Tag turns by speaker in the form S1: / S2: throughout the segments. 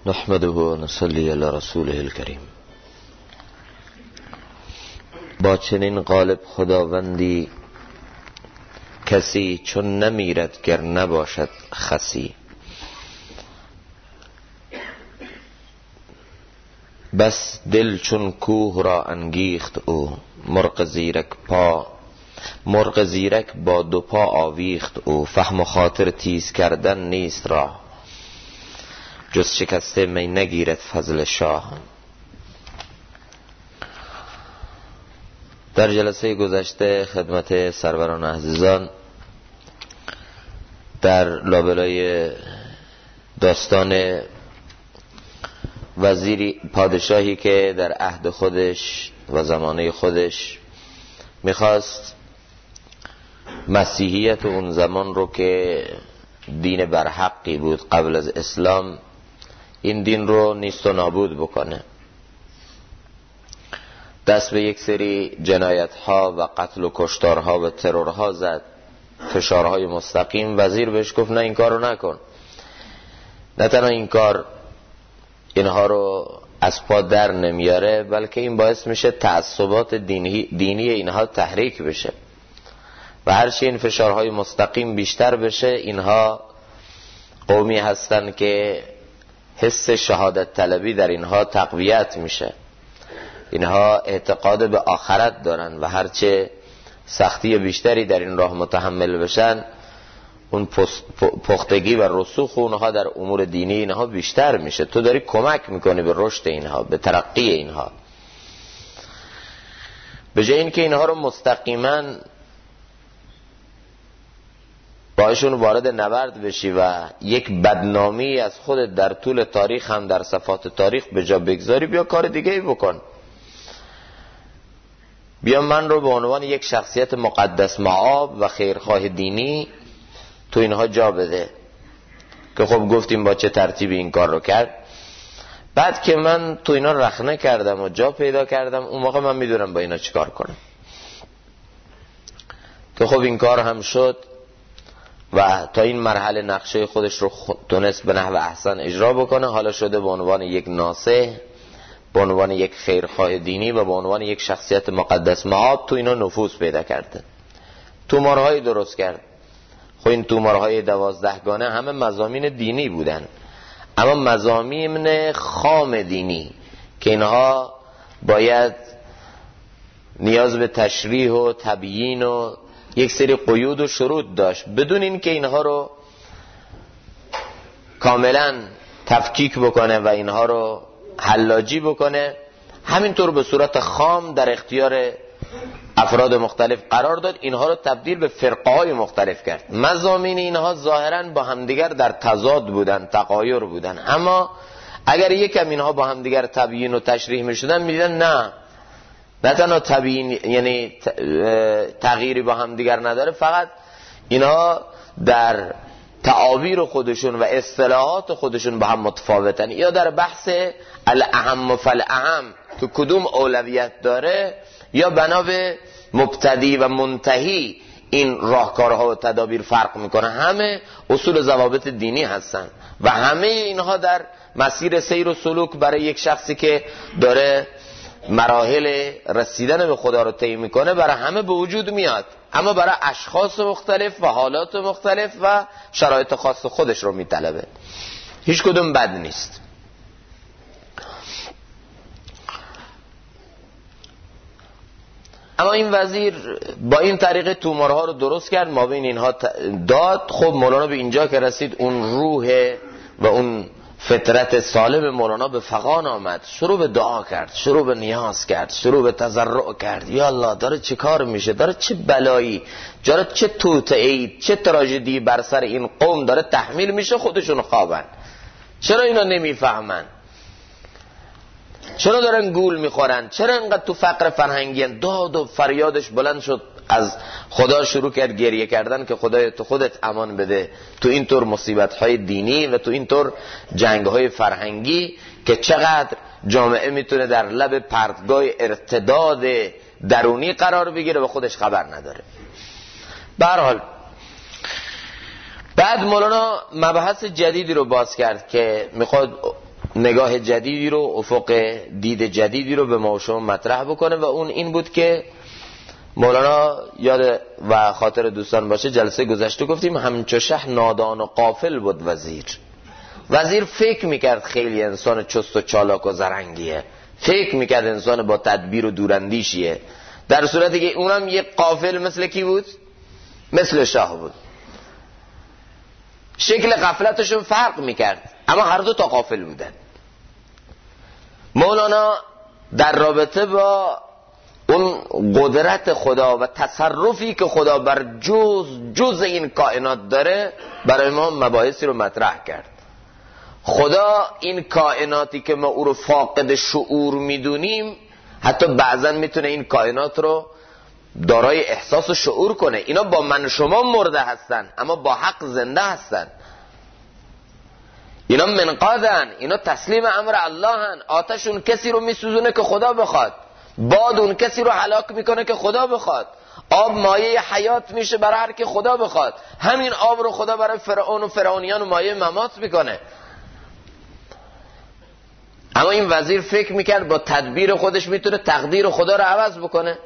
S1: نحمده و نصلی علی رسوله الکریم. با چنین قالب خداوندی کسی چون نمیرد گر نباشد خسی. بس دل چون کوه را انگیخت او، مرغ زیرک با دو پا آویخت او. فهم و خاطر تیز کردن نیست راه، جز شکسته می نگیرد فضل شاه. در جلسه گذشته خدمت سروران عزیزان در لابلای داستان پادشاهی که در عهد خودش و زمانه خودش میخواست مسیحیت اون زمان رو که دین برحقی بود قبل از اسلام، این دین رو نیست و نابود بکنه، دست به یک سری جنایت ها و قتل و کشتار ها و ترور ها زد، فشارهای مستقیم. وزیر بهش گفت نه این کار رو نکن. نه تنها این کار اینها رو از پا در نمیاره، بلکه این باعث میشه تعصبات دینی اینها تحریک بشه و هرچی این فشارهای مستقیم بیشتر بشه، اینها قومی هستن که حس شهادت طلبی در اینها تقویت میشه، اینها اعتقاد به آخرت دارن و هرچه سختی بیشتری در این راه متحمل بشن، اون پختگی و رسوخ اونها در امور دینی اینها بیشتر میشه. تو داری کمک میکنی به رشد اینها، به ترقی اینها. به جای اینکه اینها رو مستقیما باشون وارد نبرد بشی و یک بدنامی از خودت در طول تاریخ هم در صفحات تاریخ به جا بگذاری، بیا کار دیگه ای بکن. بیا من رو به عنوان یک شخصیت مقدس مآب و خیرخواه دینی تو اینها جا بده. که خب گفتیم با چه ترتیبی این کار رو کرد. بعد که من تو اینا رخنه کردم و جا پیدا کردم، اون موقع من میدونم با اینا چیکار کنم. که خب این کار هم شد و تا این مرحله نقشه خودش رو تونست به نحو احسن اجرا بکنه. حالا شده به عنوان یک ناصح، به عنوان یک خیرخواه دینی و به عنوان یک شخصیت مقدس مآب تو اینا نفوذ پیدا کرده. تومارهایی درست کرد. خب این تومارهای 12 گانه همه مضامین دینی بودن، اما مضامین خام دینی که اینها باید نیاز به تشریح و تبیین و یک سری قیود و شروط داشت، بدون این که اینها رو کاملا تفکیک بکنه و اینها رو حلاجی بکنه، همینطور به صورت خام در اختیار افراد مختلف قرار داد. اینها رو تبدیل به فرقه های مختلف کرد. مضامین اینها ظاهرا با همدیگر در تضاد بودن، تغایر بودن، اما اگر یکم اینها با همدیگر تبیین و تشریح میشدن، میدیدن نه تنها تبیین یعنی تغییری با همدیگر نداره، فقط اینها در تعابیر خودشون و اصطلاحات خودشون با هم متفاوتن، یا در بحث الاهم فالاهم که کدوم اولویت داره، یا بنا به مبتدی و منتهی این راهکارها و تدابیر فرق میکنه. همه اصول و ضوابط دینی هستن و همه اینها در مسیر سیر و سلوک برای یک شخصی که داره مراحل رسیدن به خدا رو طی میکنه برای همه به وجود میاد، اما برای اشخاص مختلف و حالات مختلف و شرایط خاص خودش رو میطلبه. هیچ کدوم بد نیست. اما این وزیر با این طریقه تومارها رو درست کرد، ما بین اینها داد. خب مولانا به اینجا که رسید، اون روح و اون فطرت سالم مولانا به فغان آمد، شروع به دعا کرد، شروع به نیاز کرد، شروع به تضرع کرد. یا الله، داره چه کار میشه؟ داره چه بلایی، داره چه توطئه‌ای، چه تراژدی بر سر این قوم داره تحمیل میشه؟ خودشون خوابن، چرا اینا نمیفهمن؟ چرا دارن گول میخورن؟ چرا انقدر تو فقر فرهنگی؟ داد و فریادش بلند شد، از خدا شروع کرد گریه کردن که خدای تو خودت امان بده تو اینطور مصیبت‌های دینی و تو اینطور جنگ‌های فرهنگی که چقدر جامعه میتونه در لب پرتگاه ارتداد درونی قرار بگیره و خودش خبر نداره. به هر حال بعد مولانا مبحث جدیدی رو باز کرد که میخواد نگاه جدیدی رو، افق دید جدیدی رو به ما و شما مطرح بکنه و اون این بود که مولانا یاد و خاطر دوستان باشه جلسه گذشته گفتیم همچو شه نادان و غافل بود وزیر فکر میکرد خیلی انسان چست و چالاک و زرنگیه، فکر میکرد انسان با تدبیر و دوراندیشیه، در صورتی که اونم یه غافل مثل کی بود؟ مثل شاه بود. شکل غفلتشون فرق میکرد اما هر دو تا غافل بودن. مولانا در رابطه با اون قدرت خدا و تصرفی که خدا بر جز این کائنات داره برای ما مباحثی رو مطرح کرد. خدا این کائناتی که ما او رو فاقد شعور میدونیم حتی بعضا میتونه این کائنات رو دارای احساس و شعور کنه. اینا با من شما مرده هستن اما با حق زنده هستن. اینا منقادن، اینا تسلیم امر الله هن. آتش اون کسی رو میسوزونه که خدا بخواد، باد اون کسی رو هلاک میکنه که خدا بخواد، آب مایه حیات میشه برای هر که خدا بخواد. همین آب رو خدا برای فرعون و فرعونیان و مایه ممات میکنه. اما این وزیر فکر میکرد با تدبیر خودش میتونه تقدیر خدا رو عوض بکنه.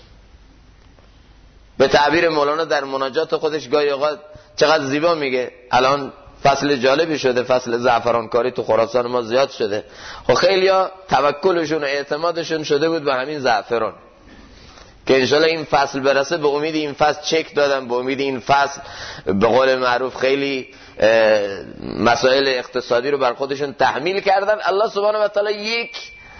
S1: به تعبیر مولانا در مناجات خودش گاهی اوقات چقدر زیبا میگه، الان فصل جالبی شده، فصل زعفرانکاری تو خراسان ما زیاد شده. خب خیلیا توکلشون و اعتمادشون شده بود به همین زعفران که انشالله این فصل برسه. به امید این فصل چک دادن، به امید این فصل به قول معروف خیلی مسائل اقتصادی رو بر خودشون تحمیل کردن. الله سبحانه و تعالی یک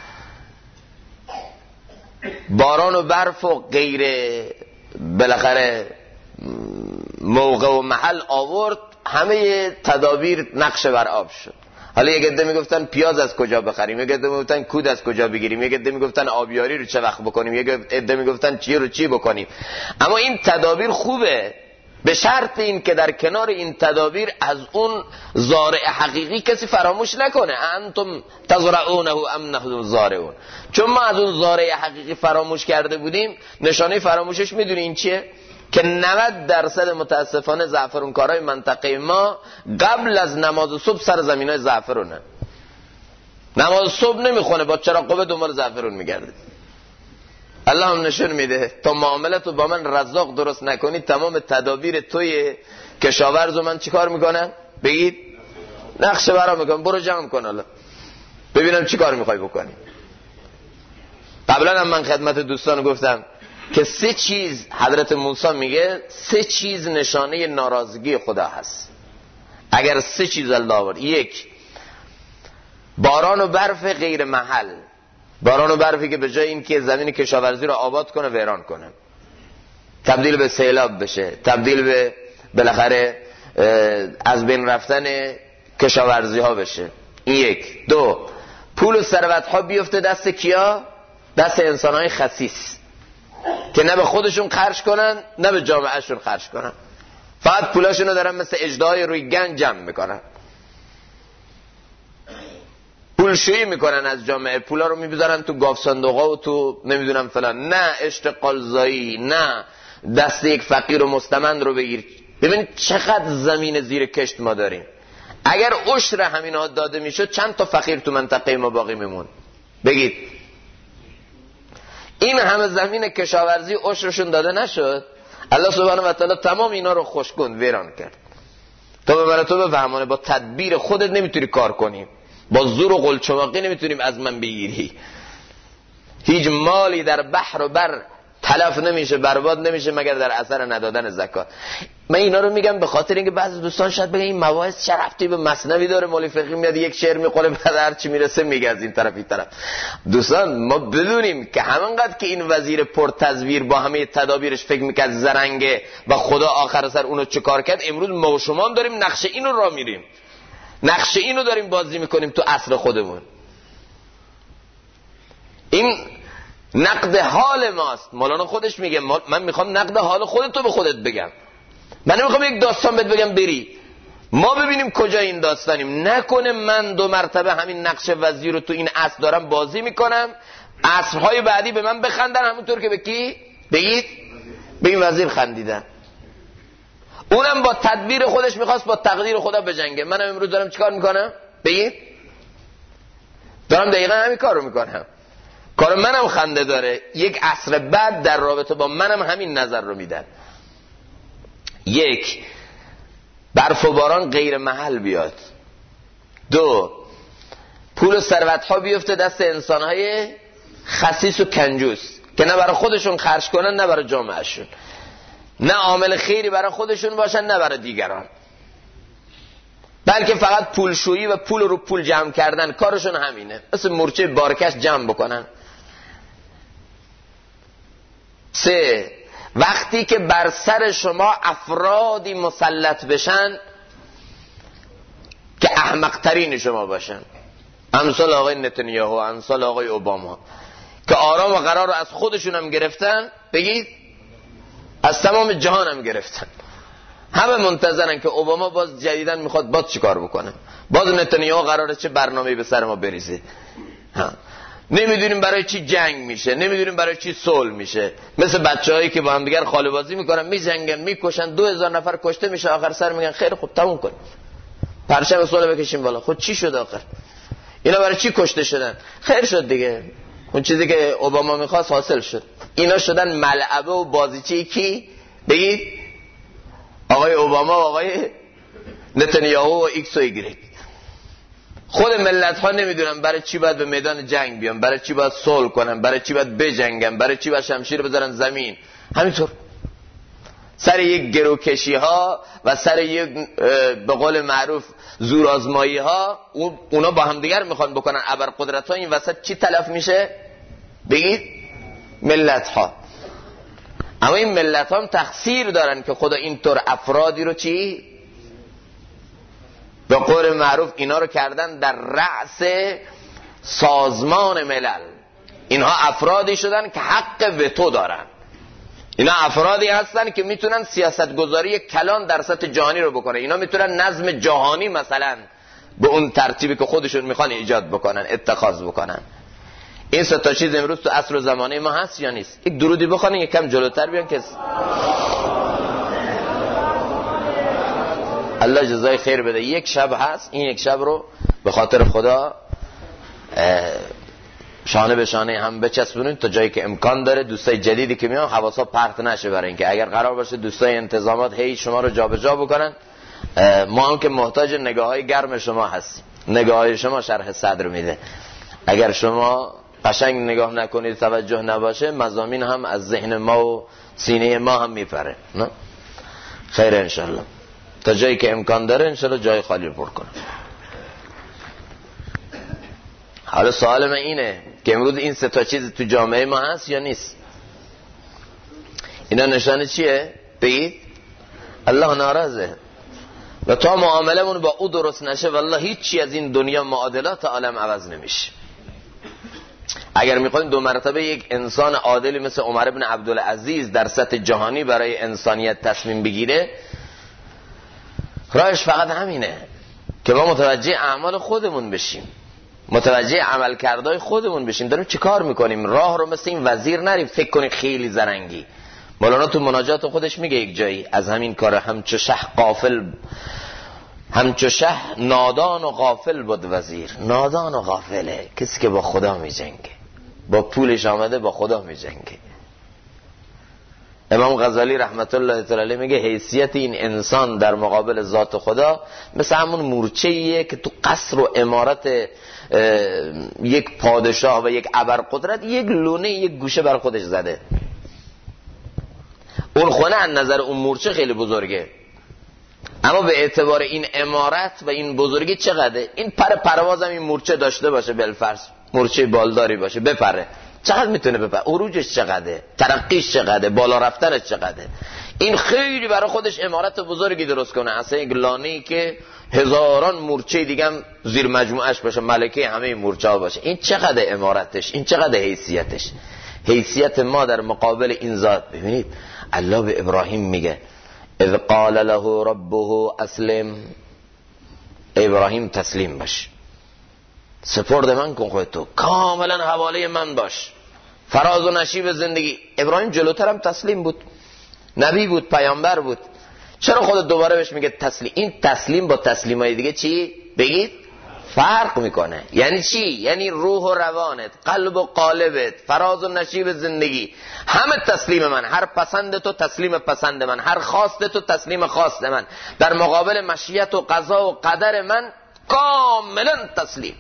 S1: باران و برف و غیره بالاخره موقع و محل آورد، همه تدابیر نقش بر آب شد. حالا یک عده میگفتن پیاز از کجا بخریم، یک عده میگفتن کود از کجا بگیریم، یک عده میگفتن آبیاری رو چه وقت بکنیم، یک عده میگفتن چی رو چی بکنیم. اما این تدابیر خوبه به شرط این که در کنار این تدابیر از اون زارع حقیقی کسی فراموش نکنه. انتم تزرعونه ام نحن زارعون. چون ما از اون زارع حقیقی فراموش کرده بودیم، نشانه فراموشش میدونین چیه؟ که 90% متاسفانه زعفرونکارای منطقه ما قبل از نماز صبح سر زمینای زعفرونه. نماز صبح نمیخونه، با چراغ قوه دنبال زعفرون میگرده. الله هم نشون میده تا معاملتو با من رزاق درست نکنی تمام تدابیر توی کشاورز و من چیکار میکنم؟ بگید نقشه برام میکنم، برو جمع کن حالا ببینم چیکار میخوای بکنی. قبلا هم من خدمت دوستان گفتم که 3 چیز حضرت موسی میگه 3 چیز نشانه ناراضگی خدا هست. اگر 3 چیز الله آورد، 1 باران و برف غیر محل، باران و برفی که به جای این که زمین کشاورزی رو آباد کنه ویران کنه، تبدیل به سیلاب بشه، تبدیل به بالاخره از بین رفتن کشاورزی ها بشه. این 1. 2 پول و ثروت ها بیفته دست کیا؟ دست انسان های خسیس که نه به خودشون خرج کنن نه به جامعهشون خرج کنن، فقط پولاشون رو دارن مثل اژدهای روی گنج جمع میکنن، پولشویی میکنن از جامعه، پولا رو میبذارن تو گاف صندوقا و تو نمیدونم فلان، نه اشتغال زایی، نه دست یک فقیر و مستمند رو بگیر. ببینید چقدر زمین زیر کشت ما داریم. اگر عشر همینا داده میشد چند تا فقیر تو منطقه ما باقی میمون؟ بگید این همه زمین کشاورزی عشرشون داده نشد، الله سبحانه و تعالی تمام اینا رو خشکوند، ویران کرد. تو ببره تو بفهمانه با تدبیر خودت نمیتونی کار کنی، با زور و قلچماقی نمیتونیم از من بگیری. هیچ مالی در بحر و بر تلف نمیشه، برباد نمیشه مگر در اثر ندادن زکات. من اینا رو میگم به خاطر اینکه بعضی دوستان شاید بگن این مباحث چه ربطی به مثنوی داره؟ مولوی فقیه میاد یک شعر میخوره بعد هر چی میرسه میگه از این طرف این طرف. دوستان ما بدونیم که همانقدر که این وزیر پرتزویر با همه تدابیرش فکر میکرد زرنگه و خدا آخر سر اونو چه کار کرد، امروز ما و شما داریم نقشه اینو را میریم، نقشه اینو داریم بازی میکنیم تو عصر خودمون. این نقد حال ماست. مولانا خودش میگه من میخوام نقد حال خودتو به خودت بگم، من نمیخوام یک داستان بهت بگم بری ما ببینیم کجا این داستانیم. نکنه من 2 مرتبه همین نقش وزیر رو تو این عصر دارم بازی میکنم، عصرهای بعدی به من بخندن همونطور که به کی؟ بگید به این وزیر خندیدن. اونم با تدبیر خودش میخواست با تقدیر خدا بجنگه. منم امروز دارم چیکار میکنم؟ بگید دارم دقیقا همین کار رو میکنم. کار منم خنده داره. یک عصر بعد در رابطه با منم همین نظر رو میدن. یک، برف و باران غیر محل بیاد. دو، پول و ثروت ها بیفته دست انسان های خسیس و کنجوس که نه برای خودشون خرج کنن نه برای جامعهشون، نه عامل خیری برای خودشون باشن نه برای دیگران، بلکه فقط پولشویی و پول رو پول جمع کردن کارشون همینه، مثل مورچه بارکش جمع بکنن. سه، وقتی که بر سر شما افرادی مسلط بشن که احمق‌ترین شما باشن، امثال آقای نتانیاهو، امثال آقای اوباما، که آرام و قرار رو از خودشون هم گرفتن، بگید از تمام جهان هم گرفتن. همه منتظرن که اوباما باز جدیدن میخواد باز چیکار بکنه، باز نتانیاهو قراره چه برنامه‌ای به سر ما بریزه. نمیدونیم برای چی جنگ میشه، نمیدونیم برای چی صلح میشه. مثل بچه‌هایی که با هم دیگر خاله بازی میکنن، میجنگن، میکشن، 2000 نفر کشته میشه، آخر سر میگن خیلی خوب تموم کن، پرچم صلح بکشیم بالا. خود چی شد آخر؟ اینا برای چی کشته شدن؟ خیر شد دیگه، اون چیزی که اوباما میخواست حاصل شد. اینا شدن ملعبه و بازیچه کی؟ بگید آقای اوباما و آقای نتانیاهو و ایکس و ایگرگ. خود ملت ها نمیدونن برای چی باید به میدان جنگ بیان، برای چی باید صلح کنن، برای چی باید بجنگن، برای چی باید شمشیر بذارن زمین. همینطور سر یک گروکشی ها و سر یک به قول معروف زورآزمایی ها، اونا با هم دیگر میخوان بکنن ابرقدرت ها. این وسط چی تلف میشه؟ بگید ملت ها. اما این ملت ها هم تقصیر دارن که خدا اینطور افرادی رو چی؟ به قول معروف اینا رو کردن در رأس سازمان ملل. اینها افرادی شدن که حق وتو دارن. اینا افرادی هستن که میتونن سیاستگذاری کلان در سطح جهانی رو بکنن. اینا میتونن نظم جهانی مثلا به اون ترتیبی که خودشون میخوان ایجاد بکنن، اتخاذ بکنن. این سه تا چیز امروز تو عصر و زمانه ما هست یا نیست؟ یک درودی بخونین، یک کم جلوتر بیان که الله جزای خیر بده. یک شب هست، این یک شب رو به خاطر خدا شانه به شانه هم بچسبونید تا جایی که امکان داره. دوستای جدیدی که میان حواسا پرت نشه، برای اینکه اگر قرار باشه دوستای انتظامات هی شما رو جابجا بکنن، ما هم که محتاج نگاه‌های گرم شما هستیم. نگاه‌های شما شرح صدر میده. اگر شما قشنگ نگاه نکنید، توجه نباشه، مضامین هم از ذهن ما و سینه ما هم میپره. نه خیر انشالله. تا جایی که امکان داره انشالله جای خالی رو پر کنم. حالا سوال من اینه که امروز این سه تا چیز تو جامعه ما هست یا نیست؟ اینا نشانه چیه؟ بگید الله ناراضه و تا معاملمون با او درست نشه والله هیچی از این دنیا معادلات عالم عوض نمیشه. اگر میخواین 2 مرتبه یک انسان عادلی مثل عمر بن عبدالعزیز در سطح جهانی برای انسانیت تصمیم بگیره، راهش فقط همینه که ما متوجه اعمال خودمون بشیم، متوجه عمل کردهای خودمون بشیم. داریم چی کار میکنیم؟ راه رو مثل این وزیر نریم فکر کنیم خیلی زرنگی. مولانا تو مناجات خودش میگه یک جایی از همین کار همچو شه غافل، همچو شه نادان و غافل بود وزیر. نادان و غافله کسی که با خدا میجنگه، با پولش آمده با خدا میجنگه. امام غزالی رحمت الله تعالی علیه میگه حیثیت این انسان در مقابل ذات خدا مثل همون مورچه‌ایه که تو قصر و عمارت یک پادشاه و یک ابرقدرت یک لونه یک گوشه بر خودش زده. اون خونه از نظر اون مورچه خیلی بزرگه، اما به اعتبار این عمارت و این بزرگی چقدره؟ این پروازم این مورچه داشته باشه، بالفرض مورچه بالداری باشه بپره، چقدر میتونه بپره؟ عروجش چقدره؟ ترقیش چقدره؟ بالا رفتنش چقدره؟ این خیلی برای خودش عمارت بزرگی درست کنه، اصلا یک لانه‌ای که هزاران مورچه دیگه هم زیر مجموعش باشه، ملکه همه مورچه ها باشه. این چقدر عمارتش؟ این چقدر حیثیتش؟ حیثیت ما در مقابل این ذات. ببینید الله به ابراهیم میگه اذ قال له ربه اسلم، ابراهیم تسلیم باش، سپرد من کن خودتو، کاملا حواله من باش، فراز و نشیب زندگی. ابراهیم جلوتر هم تسلیم بود، نبی بود، پیامبر بود. چرا خود دوباره بهش میگه تسلیم؟ این تسلیم با تسلیمای دیگه چی؟ بگید فرق میکنه. یعنی چی؟ یعنی روح و روانت، قلب و قالبت، فراز و نشیب زندگی همه تسلیم من، هر پسند تو تسلیم پسند من، هر خواست تو تسلیم خواست من، در مقابل مشیت و قضا و قدر من کاملا تسلیم.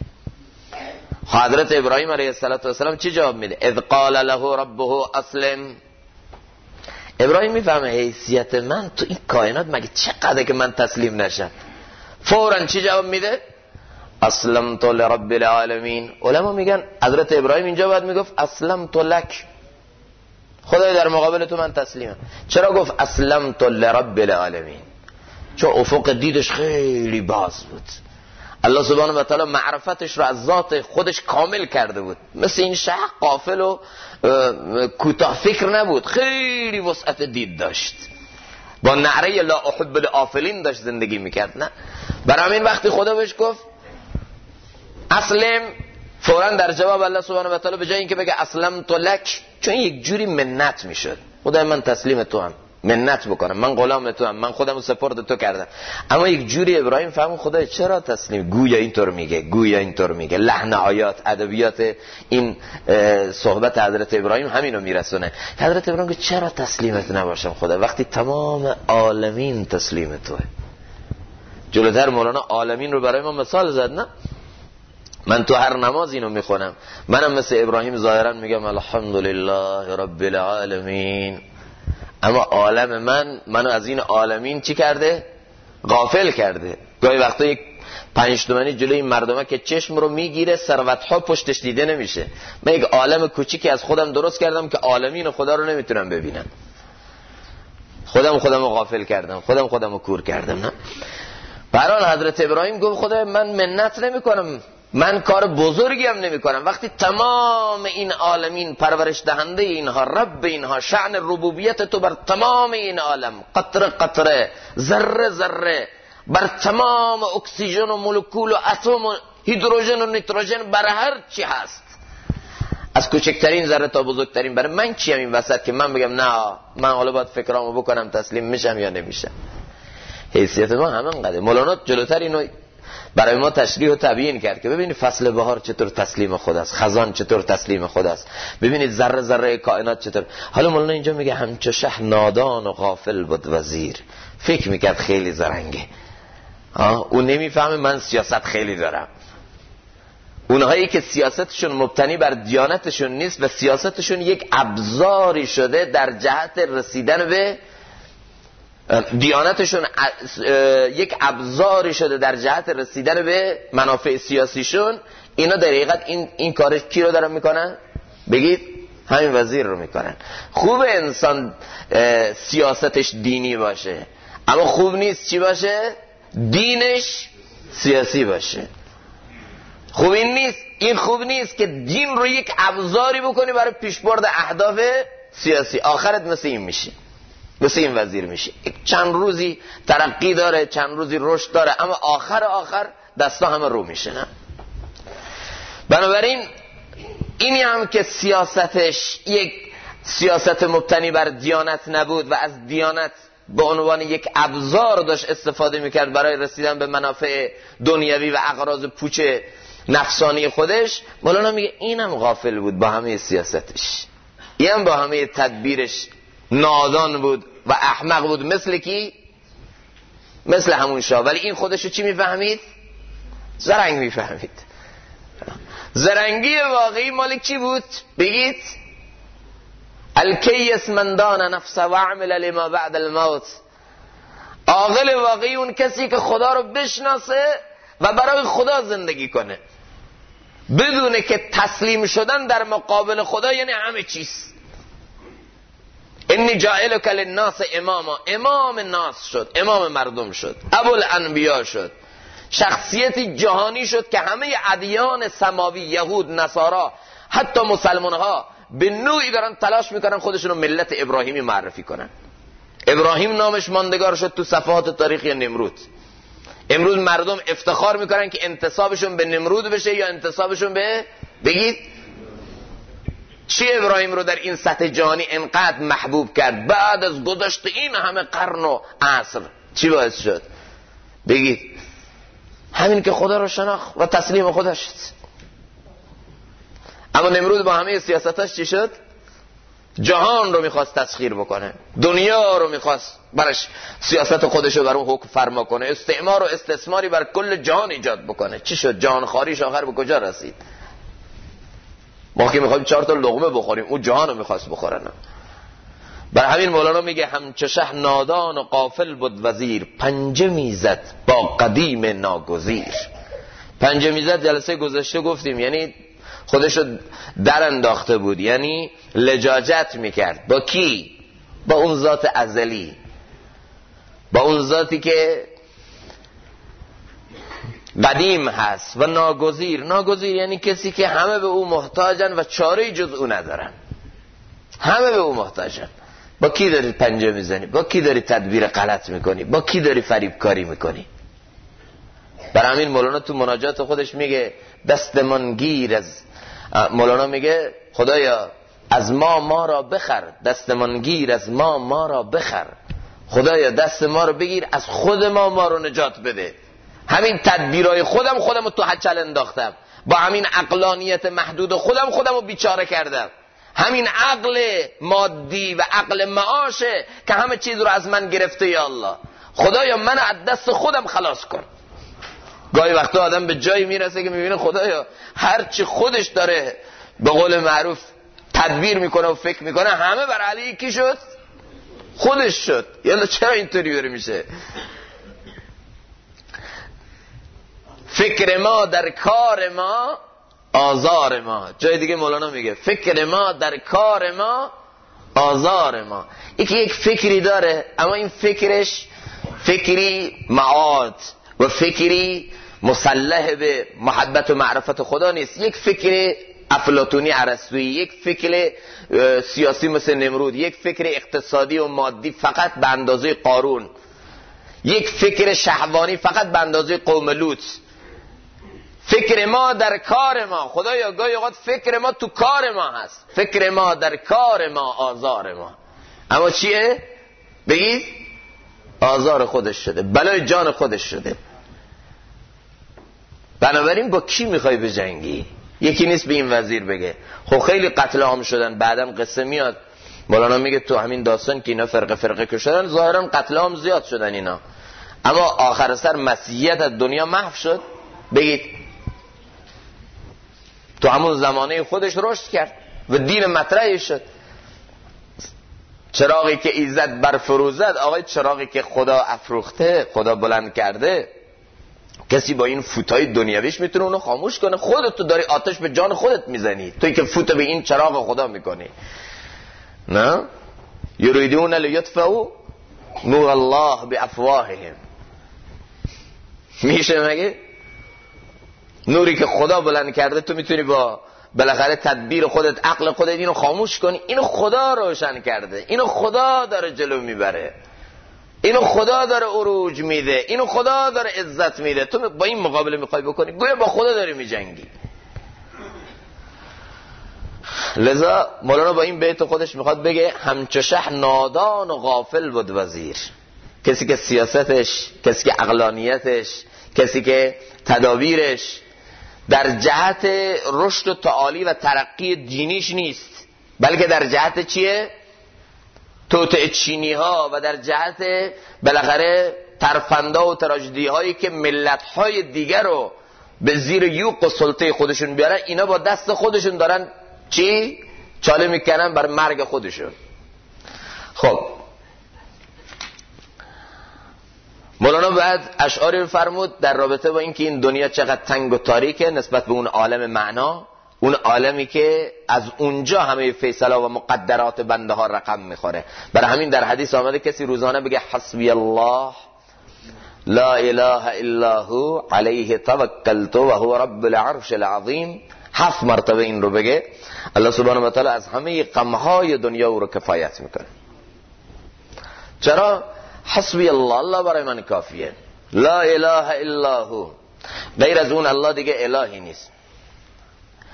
S1: حضرت ابراهیم علیه السلام چی جواب میده؟ اذ قال له ربه اسلم. ابراهیم میفهمه حیثیت من تو این کائنات مگه چقدر که من تسلیم نشم. فوراً چی جواب میده؟ اسلمت لرب العالمین. علما میگن حضرت ابراهیم اینجا باید میگفت اسلمت لک، خدای در مقابل تو من تسلیمم. چرا گفت اسلمت لرب العالمین؟ چون افق دیدش خیلی باز بود. الله سبحانه و تعالی معرفتش رو از ذات خودش کامل کرده بود. مثل این شه غافل و کوتاه فکر نبود، خیلی وسعت دید داشت، با نعره لا احب الافلین داشت زندگی میکرد. نه، برای همین وقتی خدا بهش گفت اسلم، فوراً در جواب الله سبحانه و تعالی به جای اینکه بگه اسلمت لک، چون یک جوری منت میشد، خدای من تسلیم تو هم، منت بکنم، من غلام تو هم، من خودمو سپرد تو کردم. اما یک جوری ابراهیم فهمون خدای چرا تسلیم، گویا اینطور میگه، گویا اینطور میگه. لحن آیات، ادبیات این صحبت حضرت ابراهیم همینو میرسونه. حضرت ابراهیم گفت چرا تسلیمت نباشم خدا وقتی تمام عالمین تسلیم توه. جلوتر مولانا عالمین رو برای ما مثال زد. نه، من تو هر نماز اینو میخونم، منم مثل ابراهیم ظاهرا میگم الحمدلله رب العالمین، اما عالم منو از این عالمین چی کرده؟ غافل کرده. گاهی وقتا یک 5 تومانی جلوی این مردمه که چشم رو میگیره، ثروت‌ها پشتش دیده نمیشه. من یک عالم کوچیکی از خودم درست کردم که عالمین خدا رو نمیتونم ببینم. خودم رو غافل کردم، خودم رو کور کردم. نه، برحال حضرت ابراهیم گفت خدا من منت نمی کنم، من کار بزرگی هم نمی کنم وقتی تمام این عالمین، پرورش دهنده اینها، رب اینها، شأن ربوبیت تو بر تمام این عالم، قطره قطره، ذره ذره، بر تمام اکسیژن و مولکول و اتم و هیدروژن و نیتروژن، بر هر چی هست، از کوچکترین ذره تا بزرگترین، برای من چیم این وسط که من بگم نه من حالا باید فکرامو بکنم تسلیم میشم یا نمیشم؟ حیثیت ما همینقدر. مولانا جلوتر اینو برای ما تشریح و تبیین کرد که ببینید فصل بهار چطور تسلیم خداست، خزان چطور تسلیم خداست، ببینید ذره ذره کائنات چطور. حالا مولانا اینجا میگه همچو شه نادان و غافل بود وزیر، فکر میکرد خیلی زرنگه، اون نمیفهمه من سیاست خیلی دارم. اونهایی که سیاستشون مبتنی بر دیانتشون نیست و سیاستشون یک ابزاری شده در جهت رسیدن به دیانتشون، یک ابزاری شده در جهت رسیدن به منافع سیاسیشون، اینا در حقیقت این کارش کی رو دارن میکنن؟ بگید همین وزیر رو میکنن. خوب انسان سیاستش دینی باشه، اما خوب نیست چی باشه؟ دینش سیاسی باشه. خوب این نیست، این خوب نیست که دین رو یک ابزاری بکنی برای پیشبرد اهداف سیاسی، آخرت مثل این میشی، مثل این وزیر میشی. چند روزی ترقی داره، چند روزی رشد داره، اما آخر دستا همه رو میشه. نه، بنابراین اینی هم که سیاستش یک سیاست مبتنی بر دیانت نبود و از دیانت به عنوان یک ابزار داشت استفاده میکرد برای رسیدن به منافع دنیوی و اغراض پوچ نفسانی خودش، مولانا میگه اینم غافل بود با همه سیاستش، اینم با همه تدبیرش نادان بود و احمق بود. مثل کی؟ مثل همون شاه. ولی این خودشو چی میفهمید؟ زرنگ میفهمید. زرنگی واقعی مال کی بود؟ بگید الکیس من دان نفسه و عمل لما بعد الموت. عاقل واقعی اون کسی که خدا رو بشناسه و برای خدا زندگی کنه، بدونه که تسلیم شدن در مقابل خدا یعنی همه چیز. انی جاعلک للناس اماما، امام ناس شد، امام مردم شد، ابوالانبیا شد، شخصیتی جهانی شد که همه ادیان سماوی، یهود، نصارا، حتی مسلمان ها به نوعی دارن تلاش میکنن خودشونو ملت ابراهیمی معرفی کنن. ابراهیم نامش ماندگار شد تو صفحات تاریخی نمرود. امروز مردم افتخار میکنن که انتسابشون به نمرود بشه یا انتسابشون به، بگید چی ابراهیم رو در این سطح جهانی انقدر محبوب کرد بعد از گذشت این همه قرن و عصر؟ چی باعث شد؟ بگید همین که خدا رو شناخت و تسلیم خدا شد. اما نمرود با همه سیاستاش چی شد؟ جهان رو میخواست تسخیر بکنه، دنیا رو میخواست برش سیاست خودش رو بر اون حکم فرما کنه، استعمار و استثماری بر کل جهان ایجاد بکنه. چی شد؟ جهان خواریش آخر به کجا رسید؟ ما که میخوایم 4 تا لقمه بخوریم، اون جهان رو میخواست بخورن. برای همین مولانا میگه همچو شه نادان و غافل بود وزیر، پنجه میزد با قدیم ناگزیر. پنجه میزد جلسه گذشته گفتیم، یعنی خودشو در انداخته بود، یعنی لجاجت میکرد. با کی؟ با اون ذات ازلی، با اون ذاتی که قدیم هست و ناگزیر. ناگزیر یعنی کسی که همه به او محتاجن و چاره جز او ندارن، همه به او محتاجن. با کی داری پنجه میزنی؟ با کی داری تدبیر غلط میکنی؟ با کی داری فریب کاری میکنی؟ برای همین مولانا تو مناجات خودش میگه دستمان گیر از، مولانا میگه خدایا از ما را بخر، دستمان گیر از ما را بخر. خدایا دست ما رو بگیر، از خود ما رو نجات بده. همین تدبیرای خودم رو تو هچل انداختم، با همین عقلانیت محدود خودم رو بیچاره کردم. همین عقل مادی و عقل معاشه که همه چیز رو از من گرفته. یا الله خدایا من از دست خودم خلاص کن. گاهی وقتا آدم به جایی میرسه که میبینه خدایا هر چی خودش داره به قول معروف تدبیر میکنه و فکر میکنه، همه بر علیه کی شد؟ خودش شد. یالا چرا اینطوری بره میشه؟ فکر ما در کار ما آزار ما. جای دیگه مولانا میگه فکر ما در کار ما آزار ما. یکی یک فکری داره، اما این فکرش فکری معاد و فکری مسلح به محبت و معرفت خدا نیست. یک فکر افلاطونی ارسطویی، یک فکر سیاسی مثل نمرود، یک فکر اقتصادی و مادی فقط به اندازه قارون، یک فکر شهوانی فقط به اندازه قوم لوط. فکر ما در کار ما، خدایا گاهی اوقات فکر ما تو کار ما هست، فکر ما در کار ما آزار ما. اما چیه؟ بگید آزار خودش شده، بلای جان خودش شده. بنابراین با کی میخوای بجنگی؟ یکی نیست به این وزیر بگه خب خیلی قتل عام شدن، بعدم قصه میاد مولانا میگه تو همین داستان که اینا فرقه که شدن ظاهرا قتل عام زیاد شدن اینا، اما آخر سر مسیحیت از دنیا محو شد. بگید تو همون زمانه خودش رشد کرد و دین مطرحی شد. چراغی که ایزد برفروزد، آقای چراغی که خدا افروخته، خدا بلند کرده، کسی با این فوتای دنیویش میتونه اونو خاموش کنه؟ خودت تو داری آتش به جان خودت میزنی، توی که فوت به این چراغ خدا میکنی. نه یریدون لیطفئوا نور الله بافواههم. میشه مگه نوری که خدا بلند کرده تو میتونی با بالاخره تدبیر خودت، عقل خودت اینو خاموش کنی؟ اینو خدا روشن کرده، اینو خدا داره جلو میبره، اینو خدا داره عروج میده، اینو خدا داره عزت میده. تو با این مقابله میخوای بکنی، گویا با خدا داری میجنگی. لذا مولانا با این بیت خودش میخواد بگه همچو شه نادان و غافل بود وزیر. کسی که سیاستش، کسی که عقلانیتش، کسی که تدابیرش در جهت رشد و تعالی و ترقی دینیش نیست، بلکه در جهت چیه؟ توطئه چینی ها و در جهت بالاخره ترفندا و تراژدی هایی که ملت های دیگر رو به زیر یوغ و سلطه خودشون بیارن، اینا با دست خودشون دارن چی؟ چاله میکنن بر مرگ خودشون. خب مولانا بعد اشعاری رو فرمود در رابطه با اینکه این دنیا چقدر تنگ و تاریکه نسبت به اون عالم معنا، اون عالمی که از اونجا همه فیصله و مقدرات بنده ها رقم میخوره. برای همین در حدیث آمده کسی روزانه بگه حسبی الله لا اله الا هو علیه توکلت و هو رب العرش العظیم، 7 مرتبه این رو بگه، الله سبحانه و تعالی از همه غمهای دنیا او رو کفایت میکنه. چرا؟ حسبی الله، الله برای من کافیه، لا اله الا هو، غیر از اون الله دیگه الهی نیست.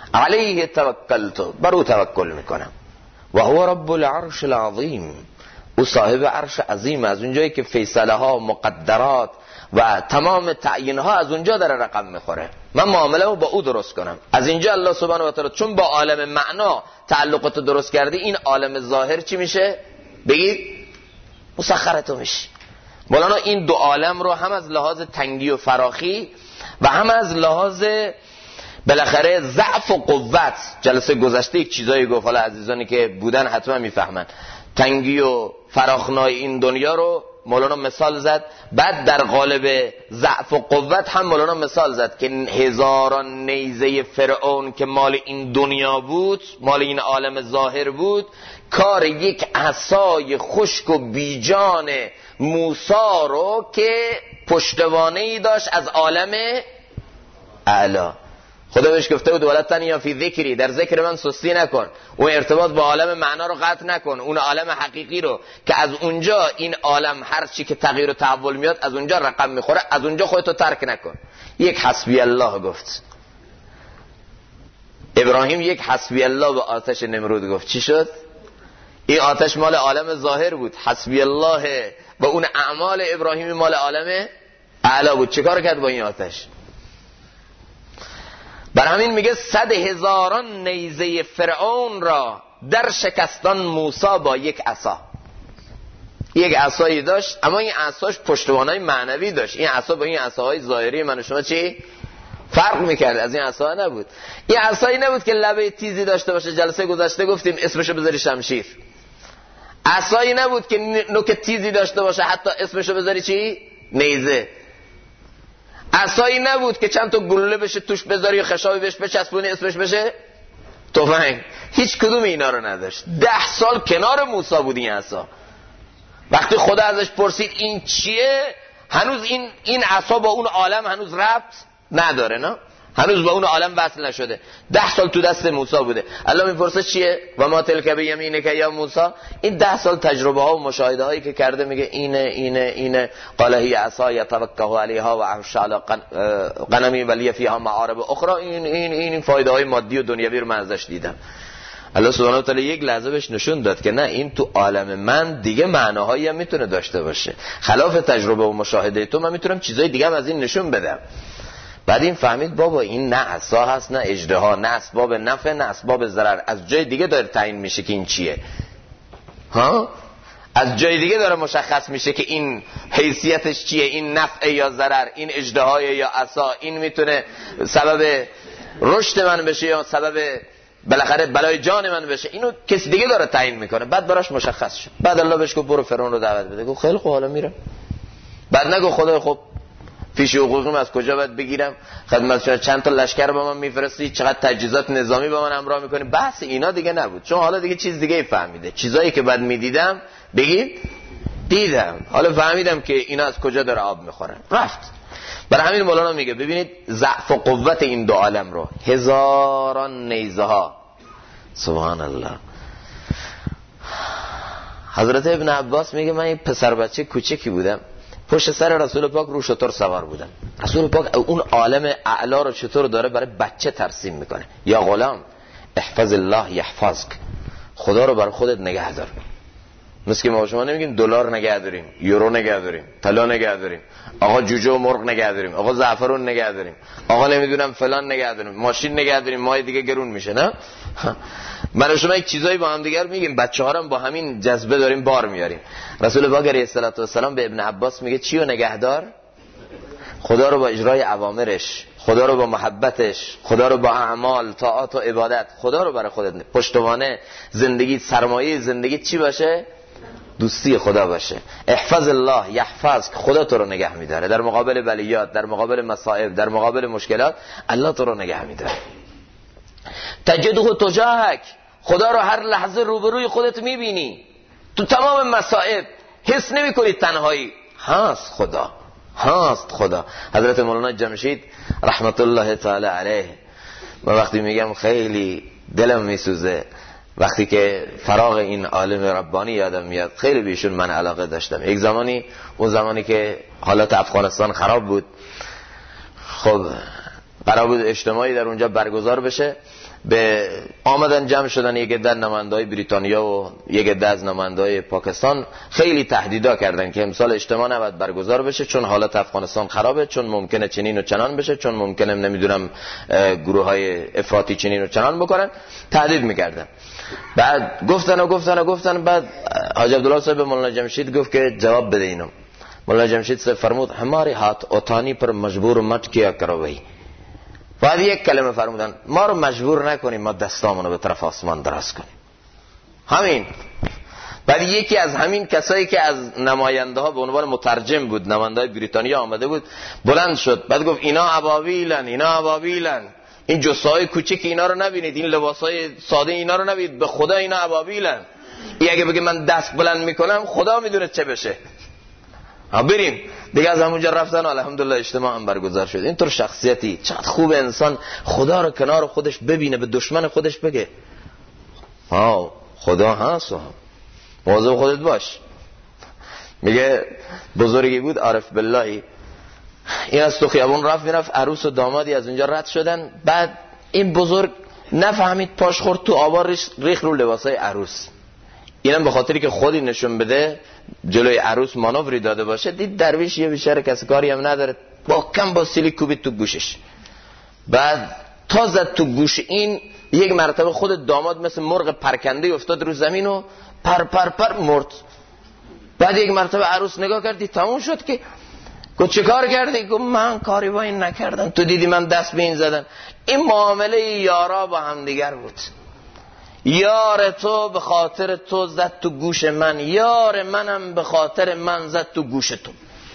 S1: علیه توکلت، بر او توکل میکنم، و هو رب العرش العظیم، او صاحب عرش عظیم، از اونجایی که فیصله ها، مقدرات و تمام تعیین ها از اونجا داره رقم میخوره. من معامله رو با او درست کنم. از اینجا الله سبحانه و تعالی چون با عالم معنا تعلقات درست کرده، این عالم ظاهر چی میشه؟ بگید مسخرتو میشه. مولانا این دو عالم رو هم از لحاظ تنگی و فراخی و هم از لحاظ بالاخره ضعف و قوت، جلسه گذشته یک چیزایی گفت، حالا عزیزانی که بودن حتما میفهمن، تنگی و فراخنای این دنیا رو مولانا مثال زد. بعد در قالب ضعف و قوت هم مولانا مثال زد که هزاران نیزه فرعون که مال این دنیا بود، مال این عالم ظاهر بود، کار یک عصای خشک و بیجان موسی رو که پشتوانه‌ای داشت از عالم اعلی. خدا بهش گفته بود ولا تنیا فی ذکری، در ذکر من سستی نکن، اون ارتباط با عالم معنا رو قطع نکن، اون عالم حقیقی رو که از اونجا این عالم هر چی که تغییر و تحول میاد از اونجا رقم میخوره، از اونجا خودتو ترک نکن. یک حسبی الله گفت ابراهیم، یک حسبی الله به آتش نمرود گفت. چی شد؟ این آتش مال عالم ظاهر بود، حسبی الله و اون اعمال ابراهیم مال عالم اعلی بود. چیکار کرد با این آتش؟ بر همین میگه 100,000 نیزه فرعون را در شکستان موسی با یک عصا. یک عصایی داشت، اما این عصاش پشتوانای معنوی داشت. این عصا با این عصاهای ظاهری من و شما چی فرق میکرد؟ از این عصا نبود. این عصایی نبود که لبه تیزی داشته باشه، جلسه گذشته گفتیم اسمشو بذاری شمشیر. عصایی نبود که نوک تیزی داشته باشه، حتی اسمشو بذاری چی؟ نیزه. عصایی نبود که چند تا گلوله بشه توش بذاری و خشابی بهش بچسبونی اسمش بشه تفنگ. هیچ کدوم اینا رو نداشت. 10 سال کنار موسی بود این عصا. وقتی خدا ازش پرسید این چیه، هنوز این عصا با اون عالم هنوز ربط نداره، نه؟ هنوز با اون عالم وصل نشده. 10 سال تو دست موسی بوده. الله میپرسه چیه؟ و ما تلک بیمینک یا موسی. این 10 سال تجربه ها و مشاهده هایی که کرده میگه اینه قال هی عصای توکل علیها و احش علی غنمی ولی فیها معارب اخرى. این فایده های مادی و دنیوی رو من ازش دیدم. الله سبحانه و تعالی یک لحظه بهش نشون داد که نه، این تو عالم من دیگه معناهایی هم میتونه داشته باشه، خلاف تجربه و مشاهده تو من میتونم چیزای دیگه هم از این نشون بدم. بعد این فهمید بابا این نه عصا هست، نه اژدها، نه اسباب نفع، نه اسباب ضرر، از جای دیگه داره تعیین میشه که این چیه. ها؟ از جای دیگه داره مشخص میشه که این حیثیتش چیه، این نفع یا ضرر، این اژدها یا عصا، این میتونه سبب رشد من بشه یا سبب بالاخره بلای جان من بشه. اینو کسی دیگه داره تعیین میکنه. بعد براش مشخص شد. بعد الله بهش گفت برو فرعون رو دعوت بده. گفت خیلی خوب حالا میرم. بعد نگو خدای خوب فیش حقوقیم از کجا باید بگیرم، خدمت چند تا لشکر با من میفرستی، چقدر تجهیزات نظامی با من همراه میکنی. بحث اینا دیگه نبود، چون حالا دیگه چیز دیگه فهمیده. چیزایی که بعد میدیدم بگید دیدم، حالا فهمیدم که اینا از کجا داره آب میخورن. رفت. برای همین مولانا میگه ببینید ضعف و قوت این دو عالم رو، 1000 نیزه ها. سبحان الله. حضرت ابن عباس میگه من یه پسر بچه کوچکی بودم، پشت سر رسول پاک رو شتر سوار بودم. رسول پاک اون عالم اعلا رو چطور داره برای بچه ترسیم میکنه. یا غلام احفظ الله یحفظک، خدا رو برای خودت نگه دار. مثل که ما شما نمیگیم دلار نگه داریم، یورو نگه داریم، طلا نگه داریم، آقا جوجه و مرغ نگه داریم، آقا زعفرون نگه داریم، آقا نمیدونم فلان نگه داریم، ماشین نگه داریم، ماه دیگه گرون میشه. نه من و شما یک چیزایی با هم دیگر میگیم، بچه‌ها رو با همین جذبه داریم بار میاریم. رسول پاک علیه السلام به ابن عباس میگه چیو نگهدار؟ خدا رو با اجرای اوامرش، خدا رو با محبتش، خدا رو با اعمال طاعات و عبادت، خدا رو برای خودت پشتوانه زندگی، سرمایه زندگی چی باشه؟ دوستی خدا باشه. احفظ الله یحفظک، خدا تو رو نگه میداره در مقابل بلیات، در مقابل مصائب، در مقابل مشکلات، الله تو رو نگه میداره. تجده تجاهک، خدا رو هر لحظه روبروی خودت میبینی. تو تمام مصائب حس نمی‌کنی تنهایی، هست خدا، هست خدا. حضرت مولانا جمشید رحمت الله تعالی علیه، من وقتی میگم خیلی دلم میسوزه وقتی که فراغ این عالم ربانی یادم میاد. خیلی بیشون من علاقه داشتم. یک زمانی، اون زمانی که حالات افغانستان خراب بود، خب قرار بود اجتماعی در اونجا برگزار بشه. به آمدن جمع شدن یک عده نماینده‌های بریتانیا و یک عده از نماینده‌های پاکستان. خیلی تهدیدا کردن که امسال اجتماع نباید برگزار بشه چون حالت افغانستان خرابه، چون ممکنه چنین و چنان بشه، چون ممکنه نمیدونم گروه‌های افراطی چنین و چنان بکنن، تهدید می‌کردن. بعد گفتن بعد حاج عبدالله صاحب مولانا جمشید گفت که جواب بده اینو. مولانا جمشید صاحب فرمود ہمارے ہاتھ اوتانی پر مجبور مت کیا کرو بھائی. بعد یک کلمه فرمودن ما رو مجبور نکنیم ما دستامونو به طرف آسمان دراز کنیم. همین. بعد یکی از همین کسایی که از نماینده ها به عنوان مترجم بود، نماینده بریتانیا آمده بود، بلند شد بعد گفت اینا ابابیلن، این جثه‌های کوچیک اینا رو نبینید، این لباسای ساده اینا رو نبینید، به خدا اینا ابابیلن. این اگه بگه من دست بلند میکنم خدا میدونه چه بشه. بریم دیگه. از همونجا رفتن الحمدلله اجتماع هم برگزار شد. اینطور شخصیتی چقدر خوب انسان خدا رو کنار خودش ببینه، به دشمن خودش بگه خدا هست، مواظب خودت باش. میگه بزرگی بود عارف بالله، این از تو خیابون رفت عروس و دامادی از اونجا رد شدن، بعد این بزرگ نفهمید پاش خورد تو آبا ریخ رو لباسای عروس. اینم به خاطری که خودی نشون بده جلوی عروس مانوری داده باشه، دید درویش یه بیچاره کسی کاری هم نداره، با سیلی کوبید تو گوشش. بعد تا زد تو گوش این، یک مرتبه خود داماد مثل مرغ پرکنده افتاد رو زمین و پر مرد. بعد یک مرتبه عروس نگاه کردی تموم شد که گفت چه کار کردی؟ گفت من کاری با این نکردم، تو دیدی من دست به این زدم. این معامله یارا با هم دیگر بود. یار تو به خاطر تو زد تو گوش من، یار منم به خاطر من زد تو گوش تو.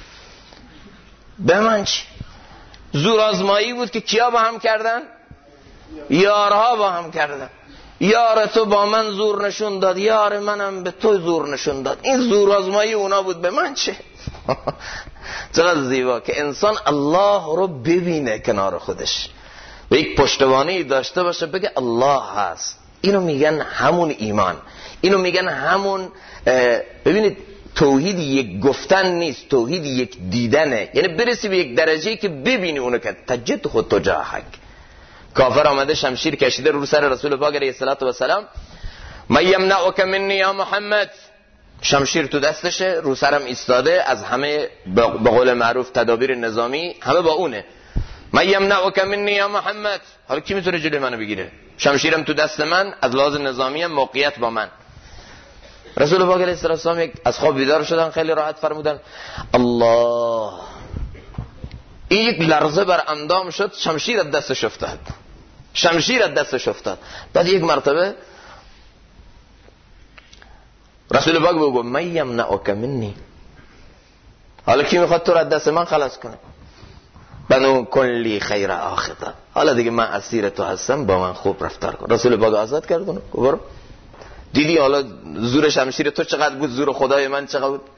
S1: به من چی؟ زور آزمایی بود که کیا با هم کردن؟ یارها با هم کردن. یار تو با من زور نشون داد، یار منم به تو زور نشون داد. این زور آزمایی اونا بود، به من چه؟ چقدر زیبا که انسان الله رو ببینه کنار خودش و یک پشتوانه داشته باشه بگه الله هست. اینو میگن همون ایمان، اینو میگن همون. ببینید توحید یک گفتن نیست، توحید یک دیدنه. یعنی برسی به یک درجه‌ای که ببینی اونو که تجد خود تجاهک. کافر آمده شمشیر کشیده رو سر رسول پاک علیه السلام، من یمنعک منی یا محمد، شمشیر تو دستشه، رو سرم ایستاده، از همه به قول معروف تدابیر نظامی همه با اونه. من یمنعک منی یا محمد، حالا کی میتونه جلوی منو بگیره؟ شمشیرم تو دست من، از لحاظ نظامی هم موقعیت با من. رسول پاک علیه السلام از خواب بیدار شدن، خیلی راحت فرمودن الله. این یک لرزه بر اندام شد، شمشیر از دستش افتاد. بعد یک مرتبه رسول پاک بگو من یمنعک منی، حالا کی میخواد تو را از دست من خلاص کنه؟ بنو کلی خیر آخذا، حالا دیگه من اسیر تو هستم، با من خوب رفتار کن. رسول پاک آزاد کردن. برو. دیدی حالا زور شمشیر تو چقدر بود، زور خدای من چقدر بود.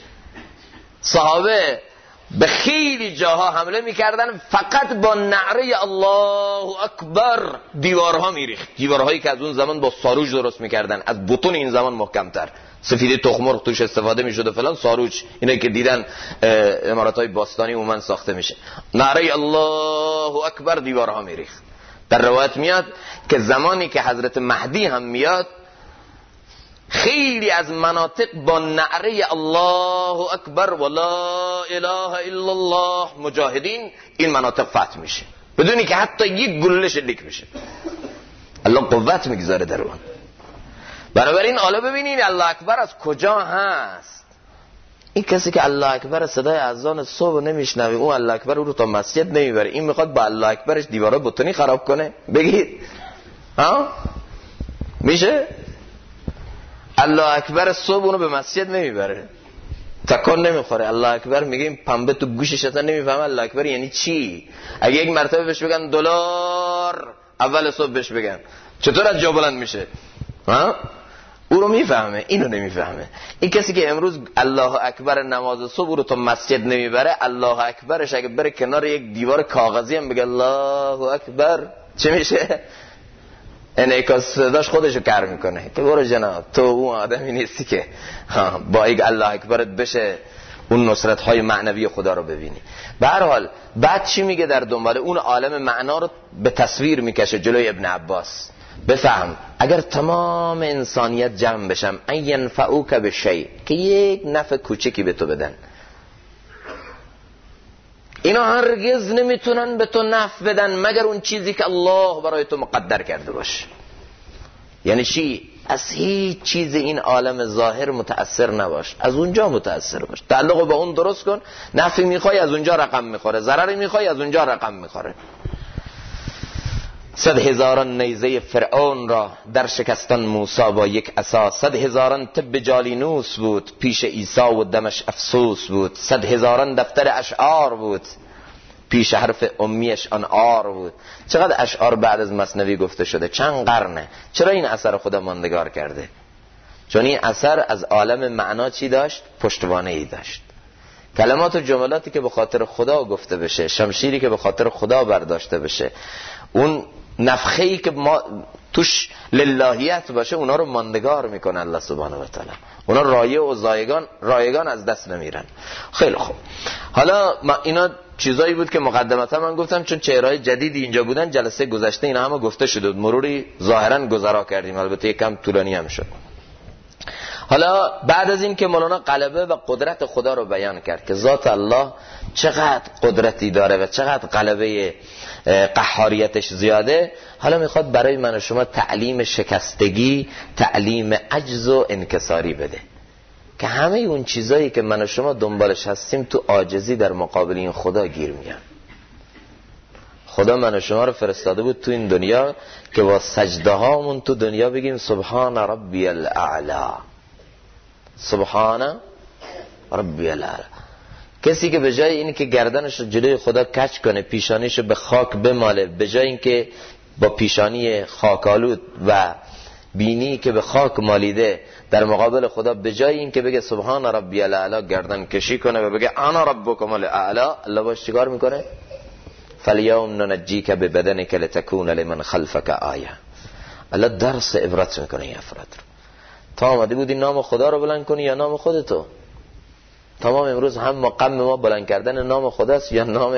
S1: صحابه به خیلی جاها حمله میکردن، فقط با نعره الله اکبر دیوارها میریخت. دیوارهایی که از اون زمان با ساروج درست میکردن، از بتون این زمان محکمتر، سفیده تخمرغ توش استفاده میشد و فلان، ساروج اینه که دیدن اماراتهای باستانی عموما ساخته میشه. نعره الله اکبر دیوارها میریخت. در روایت میاد که زمانی که حضرت مهدی هم میاد، خیلی از مناطق با نعره الله اکبر و لا اله الا الله مجاهدین این مناطق فتح میشه، بدونی که حتی یک گلوله شلیک میشه. الله قوت میگذاره در اون. بنابراین حالا ببینید الله اکبر از کجا هست. این کسی که الله اکبر صدای اذان صبح نمیشنوه، اون الله اکبر رو تا مسجد نمیبره. این میخواد با الله اکبرش دیوارا بتونی خراب کنه؟ بگید ها میشه؟ الله اکبر صبح اونو به مسجد نمیبره، تکان نمیخوره. الله اکبر میگه این پنبه تو گوشش اصلا نمیفهمه الله اکبر یعنی چی. اگه یک مرتبه بهش بگن دلار، اول صبح بهش بگن چطور از جا بلند میشه؟ ها او رو میفهمه، اینو نمیفهمه. این کسی که امروز الله اکبر نماز صبح رو تا مسجد نمیبره، الله اکبرش اگه بره کنار یک دیوار کاغذی هم بگه الله اکبر، چه میشه؟ انعکاس صداش خودشو کار میکنه که برو جناب تو اون آدمی نیستی که با یک الله اکبرت بشه اون نصرت های معنوی خدا رو ببینی. به هر حال بعد چی میگه؟ در دنبال اون عالم معنا رو به تصویر میکشه جلوی ابن عباس. بفهم اگر تمام انسانیت جمع بشم ان ینفعوک بشیء، که یک نفع کوچکی به تو بدن، اینا هرگز نمیتونن به تو نفع بدن مگر اون چیزی که الله برای تو مقدر کرده باشه. یعنی چی؟ از هیچ چیز این عالم ظاهر متأثر نباش، از اونجا متأثر باش، تعلق با اون درست کن. نفعی میخوای از اونجا رقم میخوره، ضرری میخوای از اونجا رقم میخوره. 100,000 نیزه فرعون را در شکستن موسی با یک عصا، 100,000 طب جالینوس بود پیش عیسی و دمش افسوس بود، 100,000 دفتر اشعار بود پیش حرف امیش آن آر بود. چقدر اشعار بعد از مثنوی گفته شده، چند قرنه. چرا این اثر خدا ماندگار کرده؟ چون این اثر از عالم معنا چی داشت؟ پشتوانه ای داشت. کلمات و جملاتی که به خاطر خدا گفته بشه، شمشیری که به خاطر خدا برداشته بشه، اون نفخه‌ای که ما توش للهیت باشه، اونا رو ماندگار میکنه الله سبحانه و تعالی. اونا رایع و رایگان از دست نمیرن. خیلی خوب، حالا اینا چیزایی بود که مقدمتا من گفتم، چون چهرهای جدیدی اینجا بودن جلسه گذشته اینا همه گفته شده، مروری ظاهرا گذرا کردیم، البته یکم طولانی هم شد. حالا بعد از این که مولانا غلبه و قدرت خدا رو بیان کرد که ذات الله چقدر قدرتی داره و چقدر غلبه قهاریتش زیاده، حالا میخواد برای من و شما تعلیم شکستگی، تعلیم عجز و انکساری بده که همه اون چیزایی که من و شما دنبالش هستیم تو عاجزی در مقابل این خدا گیر میان. خدا من و شما رو فرستاده بود تو این دنیا که با سجده هامون تو دنیا بگیم سبحان ربی الاعلا، سبحان ربی الاعلا. کسی که به جای این که گردنش رو جلوی خدا کج کنه، پیشانیش رو به خاک بماله، به جای این که با پیشانی خاکالود و بینی که به خاک مالیده در مقابل خدا، به جای این که بگه سبحان ربی الاعلا گردن کشی کنه و بگه انا ربکم الاعلا، الله باش چیکار میکنه؟ فالیوم ننجیک ببدنک لتکون لمن خلفک آیه. الله درس عبرت میکنه این افراد رو. تا آمده بودی نام خدا رو بلند کنی یا نام خودتو؟ تمام امروز هم مقام ما بلند کردن نام خداست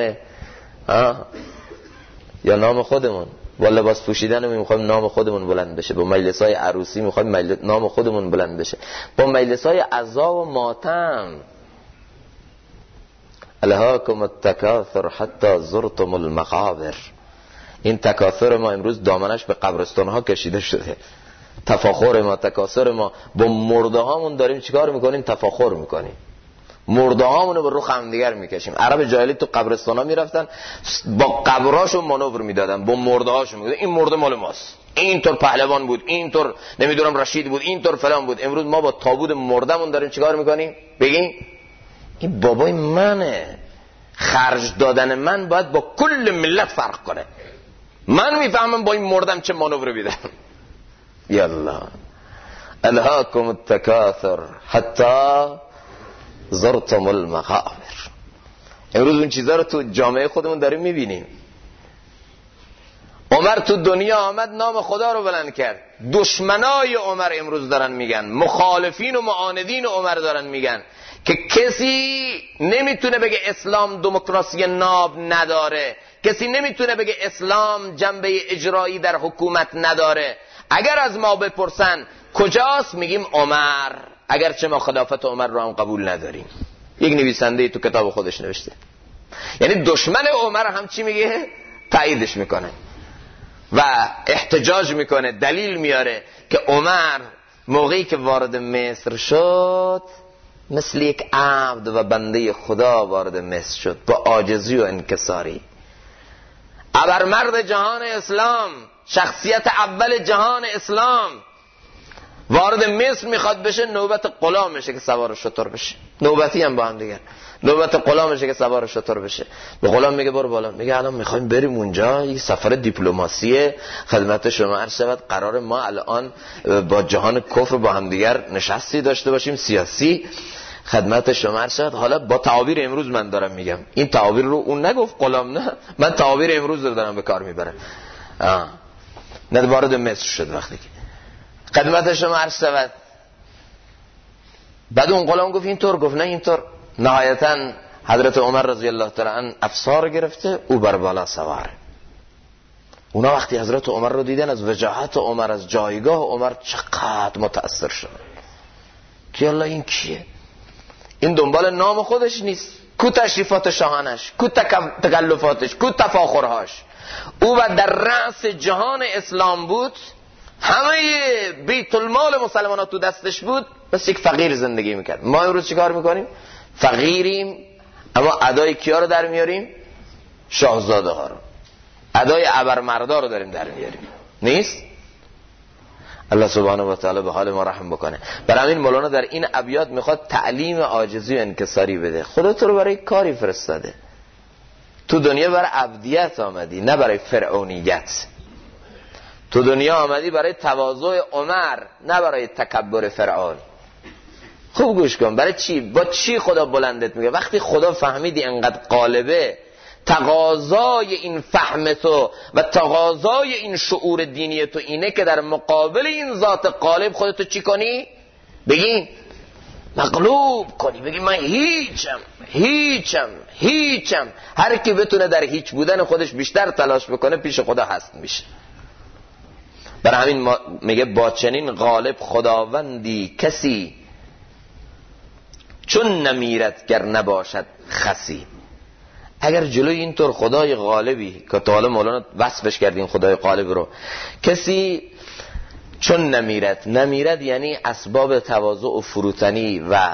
S1: یا نام خودمون. با لباس پوشیدن میخوایم نام خودمون بلند بشه، با مجلس‌های عروسی میخوایم نام خودمون بلند بشه، با مجلس‌های عزا و ماتم. الهاکم التکاثر حتی زرتم المقابر. این تکاثر ما امروز دامنش به قبرستان‌ها کشیده شده. تفاخر ما، تکاثر ما، با مرده هامون داریم چیکار میکنیم؟ تفاخر میکنیم. مرده هامونو به رخ هم دیگر میکشیم. عرب جاهلی تو قبرستانا میرفتن با قبراشون مانور میدادن، با مرده هاشون میگفتن این مرده مال ماست، اینطور پهلوان بود، اینطور نمیدونم رشید بود، اینطور فلان بود. امروز ما با تابوت مردمون داریم چیکار میکنیم؟ بگین این بابای منه، خرج دادن من باید با کل ملت فرق کنه. من میفهمم با این مردم چه مانور میدم. یالله الهاکم التکاثر حتی زرتم المقابر. امروز اون چیزا رو تو جامعه خودمون داریم میبینیم. عمر تو دنیا آمد نام خدا رو بلند کرد، دشمنای عمر امروز دارن میگن، مخالفین و معاندین عمر دارن میگن که کسی نمیتونه بگه اسلام دموکراسی ناب نداره، کسی نمیتونه بگه اسلام جنبه اجرایی در حکومت نداره. اگر از ما بپرسن کجاست، میگیم عمر، اگرچه ما خلافت عمر رو هم قبول نداریم. یک نویسنده تو کتاب خودش نوشته. یعنی دشمن عمر هم چی میگه؟ تاییدش میکنه و احتجاج میکنه، دلیل میاره که عمر موقعی که وارد مصر شد مثل یک عبد و بنده خدا وارد مصر شد، با عاجزی و انکساری. ابرمرد جهان اسلام، شخصیت اول جهان اسلام وارد مصر میخواد بشه، نوبت غلامشه که سوار شتر بشه. نوبتی هم با هم دیگر، نوبت غلامشه که سوار شتر بشه. به غلام میگه برو بالا، میگه الان میخوایم بریم اونجا، یک سفر دیپلماسی خدمت شما عرض شود، قرار ما الان با جهان کفر با هم دیگر نشستی داشته باشیم سیاسی، خدمت شما عرض شود. حالا با تعابیر امروز من دارم میگم، این تعابیر رو اون نگفت غلام، نه من تعابیر امروز رو دارم به کار میبرم. نه وارد مصر شد وقتی که خدمت شما عرض شود. بعد اون غلام گفت اینطور، گفت نه اینطور، نهایتا حضرت عمر رضی الله تعالی عنه افسار گرفته، او بر بالا سواره. اونا وقتی حضرت عمر رو دیدن، از وجاهت عمر، از جایگاه عمر چقدر متأثر شد که الله این کیه؟ این دنبال نام خودش نیست، کو تشریفات شاهانش، کو تکلفاتش، کو تفاخرهاش. او بعد در رأس جهان اسلام بود، همه بیت المال مسلمان ها تو دستش بود، بس یک فقیر زندگی میکرد. ما امروز چیکار میکنیم؟ فقیریم اما ادای کیا رو در میاریم؟ شاهزاده ها رو، ادای ابرمردا رو داریم در میاریم. نیست؟ الله سبحانه و تعالی به حال ما رحم بکنه. برای همین مولانا در این ابیات میخواد تعلیم عاجزی و انکساری بده. خدا تو رو برای کاری فرستاده. تو دنیا برای عبدیت آمدی، نه برای فرعونیت. تو دنیا آمدی برای تواضع عمر، نه برای تکبر فرعون. خوب گوش کن، برای چی؟ با چی خدا بلندت میگه؟ وقتی خدا فهمیدی انقدر غالبه، تقاضای این فهم تو و تقاضای این شعور دینی تو اینه که در مقابل این ذات غالب خودتو چی کنی؟ بگی مغلوب کنی، بگی من هیچم. هر کی بتونه در هیچ بودن خودش بیشتر تلاش بکنه پیش خدا هست میشه. برای همین میگه با چنین غالب خداوندی کسی، چون نمیرد گر نباشد خسی. اگر جلوی اینطور خدای غالبی که تا حالا مولانا وصفش کردیم خدای غالب رو، کسی چون نمیرد یعنی اسباب تواضع و فروتنی و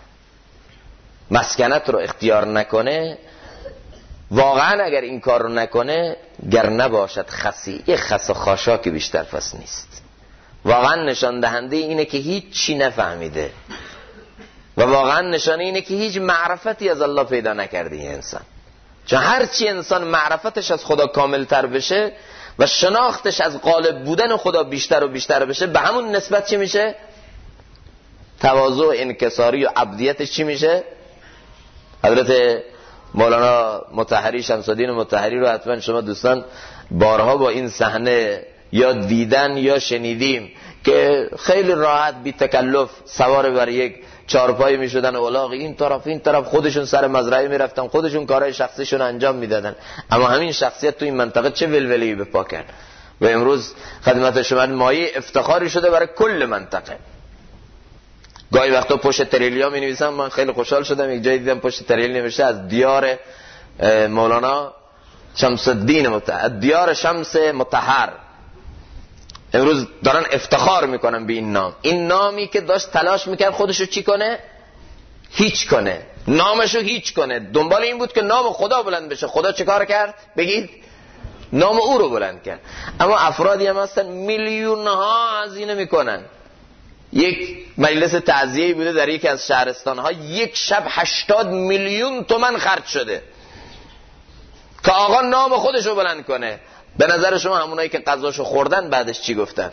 S1: مسکنت رو اختیار نکنه، واقعا اگر این کار رو نکنه، گر نباشد خسی، یه خس و خاشاک بیشتر پس نیست. واقعا نشان دهنده اینه که هیچ چی نفهمیده و واقعا نشانه اینه که هیچ معرفتی از الله پیدا نکرده این انسان. چون هرچی انسان معرفتش از خدا کاملتر بشه و شناختش از غالب بودن خدا بیشتر و بیشتر بشه، به همون نسبت چی میشه؟ تواضع و انکساری و عبدیتش چی میشه؟ حضرت مولانا مطهری، شمس الدین مطهری رو حتما شما دوستان بارها با این صحنه یا دیدن یا شنیدیم که خیلی راحت بی تکلف سوار بر یک چارپایی میشدن، اولاغ این طرف خودشون سر مزرعه میرفتن، خودشون کارهای شخصیشون انجام میدادن. اما همین شخصیت تو این منطقه چه ولوله‌ای به پا کرد و امروز خدمت شما مایه افتخاری شده برای کل منطقه. گاهی وقتا پشت تریلیا می نویسم، من خیلی خوشحال شدم یک جایی دیدم پشت تریل نوشته از دیار مولانا شمس الدین مطهر، دیار شمس مطهر. امروز دارن افتخار میکنن به این نام، این نامی که داشت تلاش میکرد خودشو چی کنه؟ هیچ کنه، نامشو هیچ کنه. دنبال این بود که نام خدا بلند بشه. خدا چه کار کرد؟ بگید نام او رو بلند کرد. اما افرادی هم هستن میلیون ها هزینه میکنن. یک مجلس تعزیه‌ای بوده در یکی از شهرستان‌ها، یک شب 80 میلیون تومان خرج شده که آقا نام خودشو بلند کنه. به نظر شما همونایی که غذاشو خوردن بعدش چی گفتن؟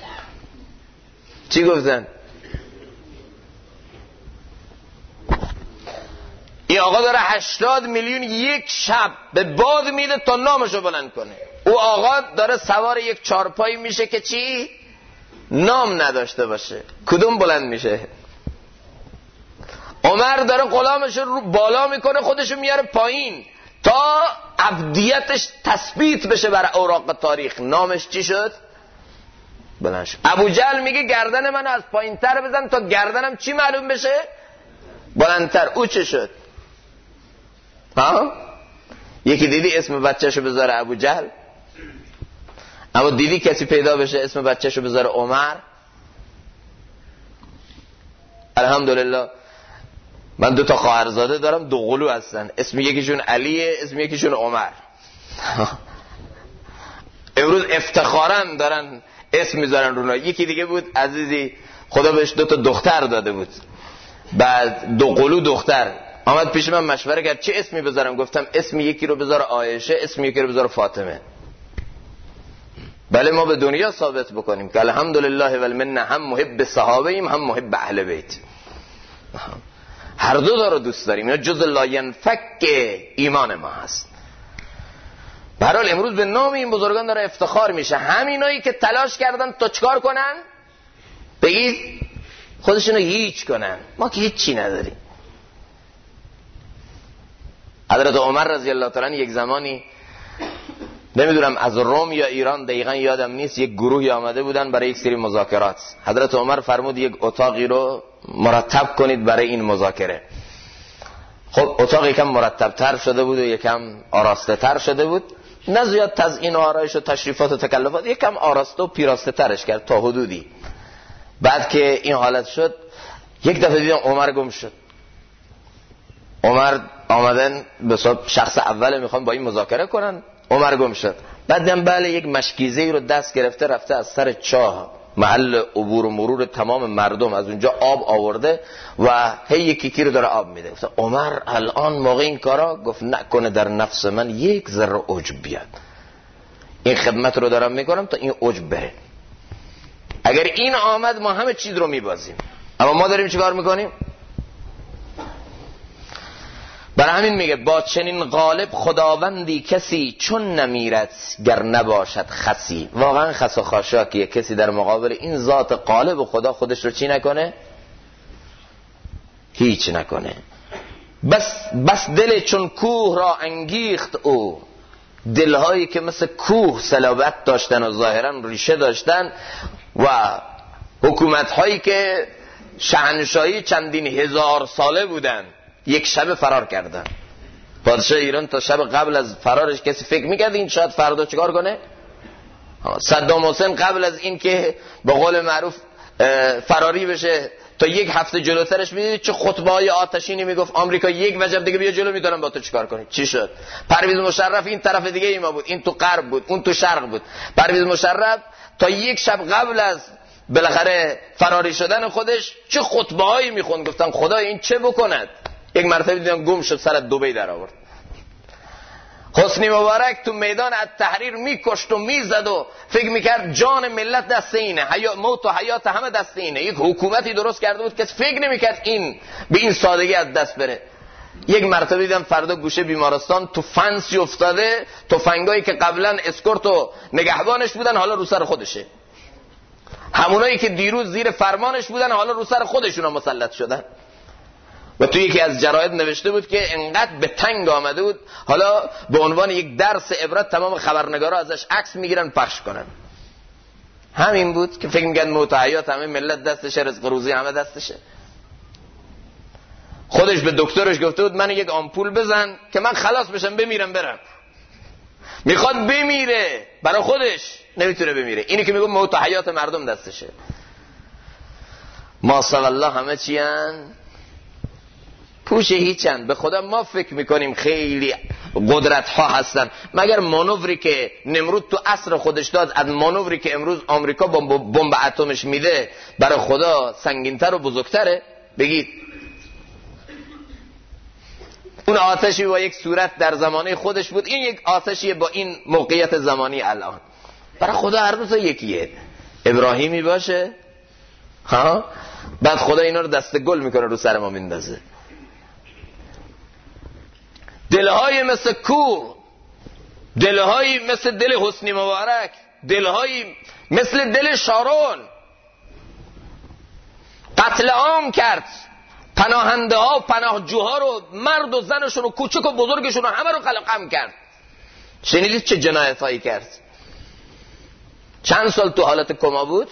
S1: این آقا داره 80 میلیون یک شب به باد میده تا نامشو بلند کنه. او آقا داره سوار یک چارپایی میشه که چی؟ نام نداشته باشه. کدوم بلند میشه؟ عمر داره غلامش رو بالا میکنه، خودشو میاره پایین تا عبدیتش تثبیت بشه بر اوراق تاریخ. نامش چی شد؟ بلند شد. ابو جهل میگه گردن من از پایین تر بزن تا گردنم چی معلوم بشه؟ بلندتر. او چه شد؟ یکی دیدی اسم بچهشو بذاره ابو جهل؟ اما دیدی کسی پیدا بشه اسم بچهشو بذاره عمر؟ الحمدلله من 2 تا خواهرزاده دارم، 2 قلو هستن، اسم یکیشون علیه، اسم یکیشون عمر. امروز افتخارا دارن اسم میذارن رونا. یکی دیگه بود عزیزی خدا بهش 2 تا دختر داده بود، بعد 2 قلو دختر آمد پیش من مشوره کرد چه اسمی بذارم. گفتم اسم یکی رو بذار عایشه، اسم یکی رو بذار فاطمه. بله ما به دنیا ثابت بکنیم که الحمدلله و المنه هم محب صحابه ایم هم محب اهل بیت، هر دو داره دوست داریم. اینا جز لا ینفک ایمان ما هست. به هر حال امروز به نام این بزرگان داره افتخار میشه. همینایی که تلاش کردن تا چکار کنن؟ بگید خودشونو هیچ کنن. ما که هیچی نداریم. حضرت عمر رضی الله تعالی عنه یک زمانی نمیدونم از روم یا ایران دقیقا یادم نیست، یک گروهی آمده بودن برای یک سری مذاکرات. حضرت عمر فرمود یک اتاقی رو مرتب کنید برای این مذاکره. خب اتاق یکم مرتب تر شده بود و یکم آراسته تر شده بود، نه زیاد تزیین و آرایش و تشریفات و تکلفات، یکم آراسته و پیراسته ترش کرد تا حدودی. بعد که این حالت شد یک دفعه دیدم عمر گم شد. عمر آمدن به شخص اول میخوام با این مذاکره کنن، عمر گم شد. بعدم بله یک مشکیزه رو دست گرفته رفته از سر چاه محل عبور و مرور تمام مردم از اونجا آب آورده و هی یکی رو داره آب میده. گفت عمر الان موقع این کارا؟ گفت نکنه در نفس من یک ذره عجب بیاد، این خدمت رو دارم میکنم تا این عجب بره. اگر این آمد ما همه چیز رو میبازیم، اما ما داریم چیکار میکنیم؟ برای همین میگه با چنین غالب خداوندی کسی چون نمیرد گر نباشد خسی. واقعا خس و خاشاکیه کسی در مقابل این ذات غالب خدا خودش رو چی نکنه؟ هیچ نکنه. بس دل چون کوه را انگیخت او. دلهایی که مثل کوه صلابت داشتن و ظاهرا ریشه داشتن و حکومتهایی که شاهنشاهی چندین هزار ساله بودن یک شب فرار کردن. پادشاه ایران تا شب قبل از فرارش کسی فکر میکرد این شاید فردا چیکار کنه؟ صدام حسین قبل از این که به قول معروف فراری بشه تا یک هفته جلوترش میدید چه خطبه های آتشینی میگفت آمریکا یک وجب دیگه بیا جلو میدارم با تو چیکار کنی. چی شد؟ پرویز مشرف این طرف دیگه ای ما بود، این تو غرب بود اون تو شرق بود. پرویز مشرف تا یک شب قبل از بالاخره فراری شدن خودش چه خطبه هایی میخوند، گفتن خدا این چه بکند. یک مرتبه دیدم گم شد سر دبی در آورد. حسنی مبارک تو میدان التحریر میکشت و میزد و فکر میکرد جان ملت دست اینه، موت و حیات همه دست اینه. یک حکومتی درست کرده بود که فکر نمیکرد این به این سادگی از دست بره. یک مرتبه دیدم فردا گوشه بیمارستان تو فنسی افتاده، تفنگایی که قبلا اسکورت و نگهبانش بودن حالا رو سر خودشه، همونایی که دیروز زیر فرمانش بودن حالا رو سر خودشون مسلط شدن. و توی یکی از جراید نوشته بود که انقدر به تنگ آمده بود حالا به عنوان یک درس عبرت تمام خبرنگارا ازش عکس میگیرن پخش کنن. همین بود که فکر میگن موت و حیات همه ملت دستشه، رزق روزی همه دستشه. خودش به دکترش گفته بود من یک آمپول بزن که من خلاص بشم بمیرم برم. میخواد بمیره، برای خودش نمیتونه بمیره. اینی که میگه موت و حیات مردم دستشه. ما صلی الله همه چیان پوش هیچن. به خدا ما فکر میکنیم خیلی قدرت ها هستن، مگر مانوری که نمرود تو عصر خودش داد از مانوری که امروز آمریکا بمب اتمش میده برای خدا سنگینتر و بزرگتره؟ بگید. اون آتشی با یک صورت در زمانه خودش بود، این یک آتشی با این موقعیت زمانی الان. برای خدا هر روز یکیه. ابراهیمی باشه ها، بعد خدا اینا رو دست گل میکنه رو سر ما میندازه. دلهای مثل کوه، دلهای مثل دل حسنی مبارک، دلهای مثل دل شارون قتل عام کرد. پناهنده ها پناهجوها رو، مرد و زنشون و کوچک و بزرگشون رو همه رو قلقم کرد. شنیدید چه جنایت هایی کرد؟ چند سال تو حالت کما بود؟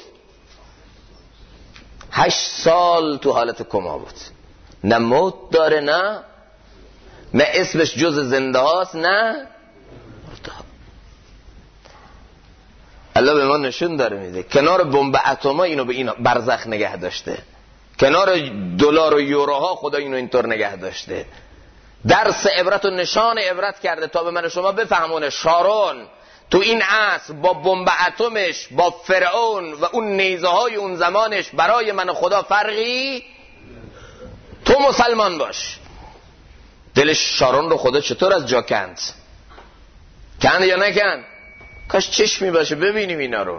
S1: 8 سال تو حالت کما بود. نه موت داره، نه اسمش جز زنده هاست، نه الله به ما نشون داره میده. کنار بمب اتم اینو به این برزخ نگه داشته، کنار دلار و یوروها خدا اینو اینطور نگه داشته. درس عبرت و نشان عبرت کرده تا به من شما بفهمونه شارون تو این عصر با بمب اتمش، با فرعون و اون نیزه های اون زمانش برای من خدا فرقی. تو مسلمان باش. دل شارون رو خدا چطور از جا کند یا نکند؟ کاش چشمی باشه ببینیم اینا رو.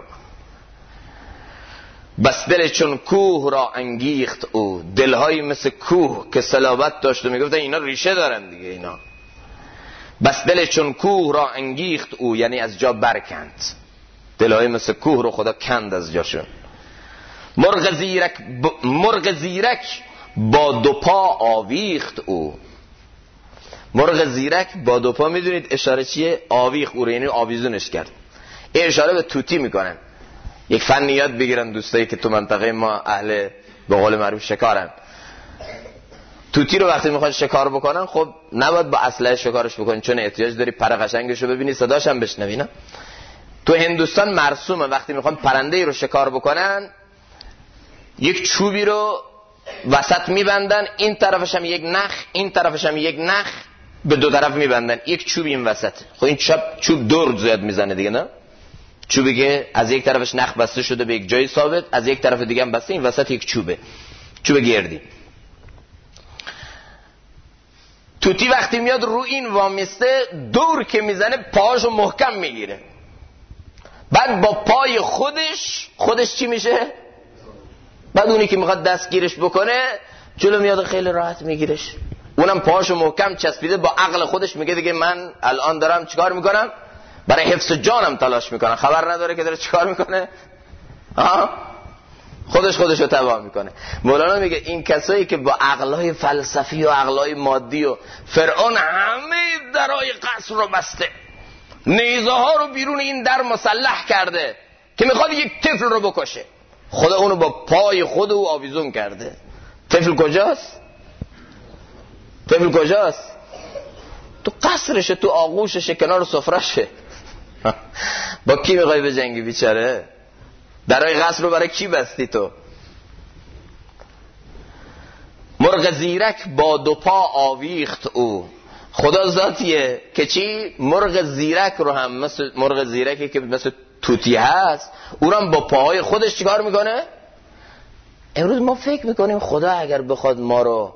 S1: بس دل چون کوه را انگیخت او. دلهایی مثل کوه که صلابت داشت و میگفتن اینا ریشه دارن دیگه اینا. بس دل چون کوه را انگیخت او، یعنی از جا برکند. دلهای مثل کوه رو خدا کند از جاشون. مرغ زیرک با 2 پا آویخت او. مرغ زیرک با دو پا میدونید اشاره چیه؟ آویخ او رو، یعنی آویزونش کرد. این اشاره به توتی میکنن. یک فن یاد بگیرن دوستایی که تو منطقه ما اهل به قول معروف شکارن. توتی رو وقتی میخواد شکار بکنن خب نباید با اسلحه شکارش بکنن، چون احتیاج داری پر قشنگش رو ببینی، صداش هم بشنوی. نه تو هندوستان مرسومه وقتی میخوان پرنده ای رو شکار بکنن یک چوبی رو وسط میبندن، این طرفش هم یک نخ، این طرفش هم یک نخ، به دو طرف میبندن، یک چوب این وسط. خب این چوب دور زیاد میزنه دیگه، نه چوبی که از یک طرفش نخ بسته شده به یک جای ثابت، از یک طرف دیگه هم بسته، این وسط یک چوبه، چوب گردی. توتی وقتی میاد رو این وامیسته، دور که میزنه پاهاشو محکم میگیره، بعد با پای خودش چی میشه؟ بعد اونی که میخواد دستگیرش بکنه جلو میاد خیلی راحت میگیرش. اونم پاهاشو محکم چسبیده، با عقل خودش میگه دیگه من الان دارم چیکار میکنم؟ برای حفظ جانم تلاش میکنم. خبر نداره که داره چیکار میکنه؟ خودشو تباه میکنه. مولانا میگه این کسایی که با عقلای فلسفی و عقلای مادی و فرعون همه درای قصر رو بسته، نیزه ها رو بیرون این در مسلح کرده که میخواد یک طفل رو بکشه، خدا اونو با پای خود او آویزون کرده. طفل کجاست؟ تو قصرشه، تو آغوششه، کنار سفرشه. با کی میخوای بجنگی بیچاره؟ درای قصر رو برای کی بستی تو؟ مرغ زیرک با دو پا آویخت او. خدا ذاتیه که چی؟ مرغ زیرک رو هم مثل مرغ زیرکی که مثل توتی هست، او رو هم با پاهای خودش چیکار میکنه؟ امروز ما فکر میکنیم خدا اگر بخواد ما رو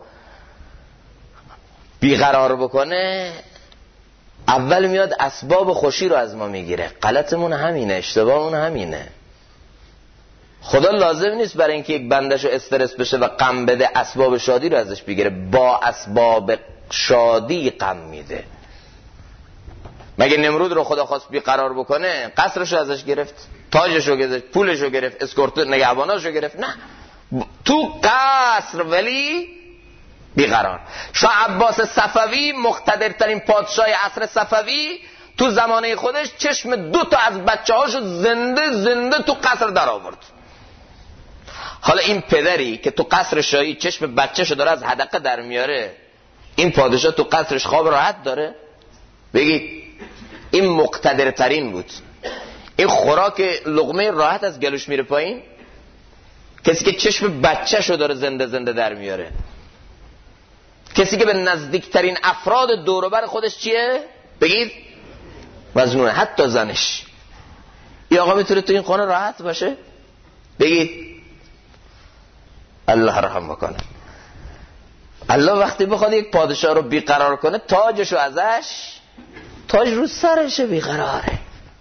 S1: بیقرار بکنه اول میاد اسباب خوشی رو از ما میگیره. غلطمون همینه، اشتباهمون همینه. خدا لازم نیست برای اینکه یک بندش رو استرس بشه و غم بده اسباب شادی رو ازش بگیره، با اسباب شادی غم میده. مگه نمرود رو خدا خواست بیقرار بکنه قصرش رو ازش گرفت، تاجش رو گرفت، پولش رو گرفت، اسکورت نگهباناش رو گرفت؟ نه، تو قصر ولی بیقرار. شاه عباس صفوی مقتدرترین پادشاه عصر صفوی تو زمانه خودش چشم 2 تا از بچه‌هاشو زنده تو قصر در آورد. حالا این پدری که تو قصر شاهی چشم بچه‌شو داره از حدقه در میاره، این پادشاه تو قصرش خواب راحت داره؟ بگید. این مقتدرترین بود. این خوراک لقمه راحت از گلوش میره پایین. کسی که چشم بچه‌شو داره زنده در میاره، کسی که به نزدیکترین افراد دور و بر خودش چیه؟ بگید مظنونه، حتی زنش. این آقا میتونه تو این خانه راحت باشه؟ بگید. الله رحم بکنه. الله وقتی بخواد یک پادشاه رو بیقرار کنه تاجشو ازش، تاج رو سرشه بیقراره.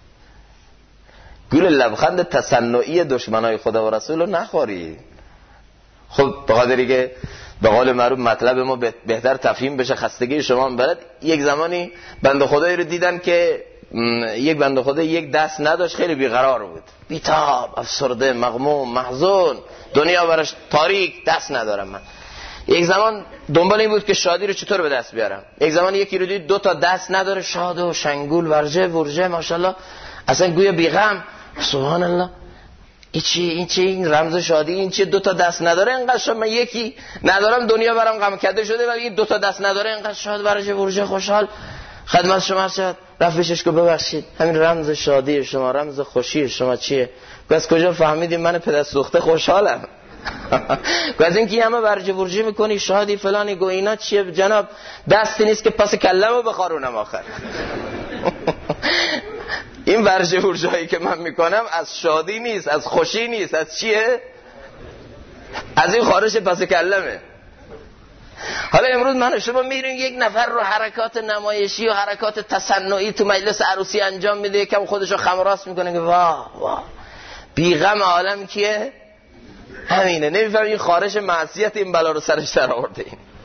S1: گول لبخند تصنعی دشمنای خدا و رسول رو نخوری. خب بخاطری که به قول معروف مطلب ما بهتر تفهیم بشه، خستگی شما هم برد. یک زمانی بنده خدایی رو دیدن که یک بنده خدا یک دست نداشت، خیلی بیقرار بود، بیتاب، افسرده، مغموم، محزون، دنیا براش تاریک، دست ندارم من. یک زمان دنبال این بود که شادی رو چطور به دست بیارم. یک زمان یکی رو دید 2 تا دست نداره، شاد و شنگول، ورجه ماشاءالله، اصلا گویا بیغم. سبحان الله، این رمز شادی، این چیه 2 تا دست نداره اینقدر شاد؟ من یکی ندارم دنیا برام غم کده شده و این 2 تا دست نداره اینقدر شاد، ورجه خوشحال. خدمت شما شد رفت پیشش که ببخشید همین رمز شادی شما، رمز خوشی شما چیه؟ از کجا فهمیدیم من پدر سوخته خوشحالم؟ از اینکه همه ورجه میکنی شادی فلانی، گو اینا چیه جناب؟ دستی نیست که پاس کلمو بخارونم آخر. این ورجه‌ای که من میکنم از شادی نیست، از خوشی نیست، از چیه؟ از این خارش پاس کلمه. حالا امروز من و شما میریم یک نفر رو حرکات نمایشی و حرکات تصنعی تو مجلس عروسی انجام میده، یکم خودشو خمراست میکنه که واه بیغم عالم کیه؟ همینه. نمیفهم این خارش معصیت این بلا رو سرش در آورده.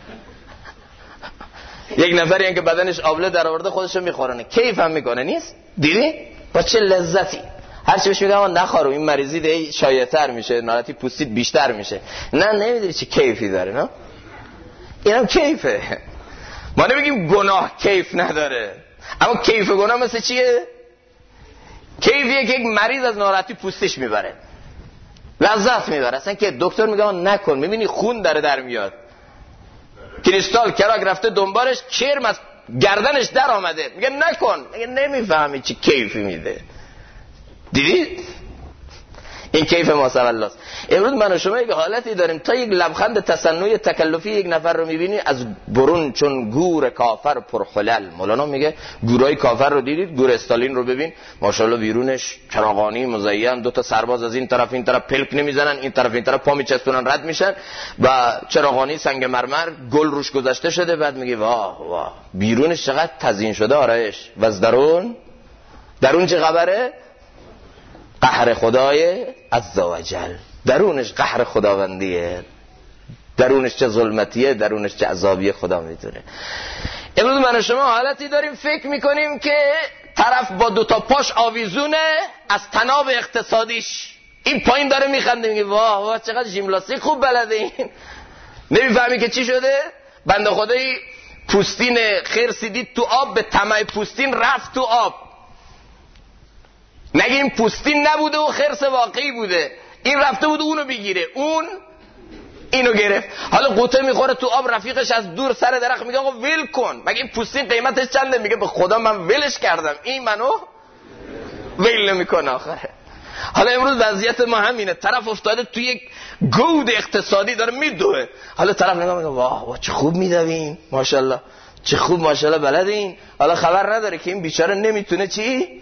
S1: یک نفری که بدنش آبله در آورده خودشو میخورنه، کیف هم میکنه. نیست؟ دیدی؟ با چه لذتی. هرچی بهش میگم نخورو، این مریضی ده شایع‌تر میشه، ناراحتی پوستیت بیشتر میشه. نه نمیدونی چه کیفی داره. نه اینم کیفه. ما نمیگیم گناه کیف نداره، اما کیف گناه مثل چیه؟ کیفیه که یک مریض از ناراحتی پوستش میبره، لذت میبره، اصلا که دکتر میگه نکن، میبینی خون داره در میاد، کریستال کراک رفته دنبالش، چرم از گردنش در آمده، میگه نکن، میگه نمیفهمی چی کیفی میده. دیدید؟ این کیف ماسواللاست. امروز من و شما یک حالتی داریم تا یک لبخند تصنعی تکلفی یک نفر رو میبینی از برون چون گور کافر پرخلل. مولانا میگه گورای کافر رو دیدید؟ گور استالین رو ببین، ماشاءالله بیرونش چراغانی مزین، دو تا سرباز از این طرف پلک نمیزنن، این طرف پا میچسبونن رد میشن و چراغانی سنگ مرمر گل روش گذاشته شده. بعد میگه واه واه بیرونش چقدر تزیین شده آرایش، و از درون چه خبره؟ قهر خدای عزوجل. درونش قهر خداوندیه، درونش چه ظلمتیه، درونش چه عذابیه خدا میدونه. امروز من و شما حالتی داریم فکر میکنیم که طرف با دوتا پاش آویزونه از تناب اقتصادیش، این پایین داره میخنده، میگه واه واه چقدر ژیمناستیک خوب بلده این. نمیفهمی که چی شده؟ بنده خدایی پوستین خرسی دید تو آب، به طمع پوستین رفت تو آب. نگه این پوستین نبوده و خرس واقعی بوده، این رفته بود اونو بگیره، اون اینو گرفت. حالا قوطه میخوره تو آب، رفیقش از دور سر درخت میگه آقا ول کن، مگه این پوستین قیمتش چنده؟ میگه به خدا من ولش کردم، این منو ول نمیکنه آخره. حالا امروز وضعیت ما همینه، طرف افتاده توی یک گود اقتصادی داره میدوه، حالا طرف نگاه میگه واه چه خوب میدوین، ماشاءالله چه خوب ماشاءالله بلدین. حالا خبر نداره که این بیچاره نمیتونه چی؟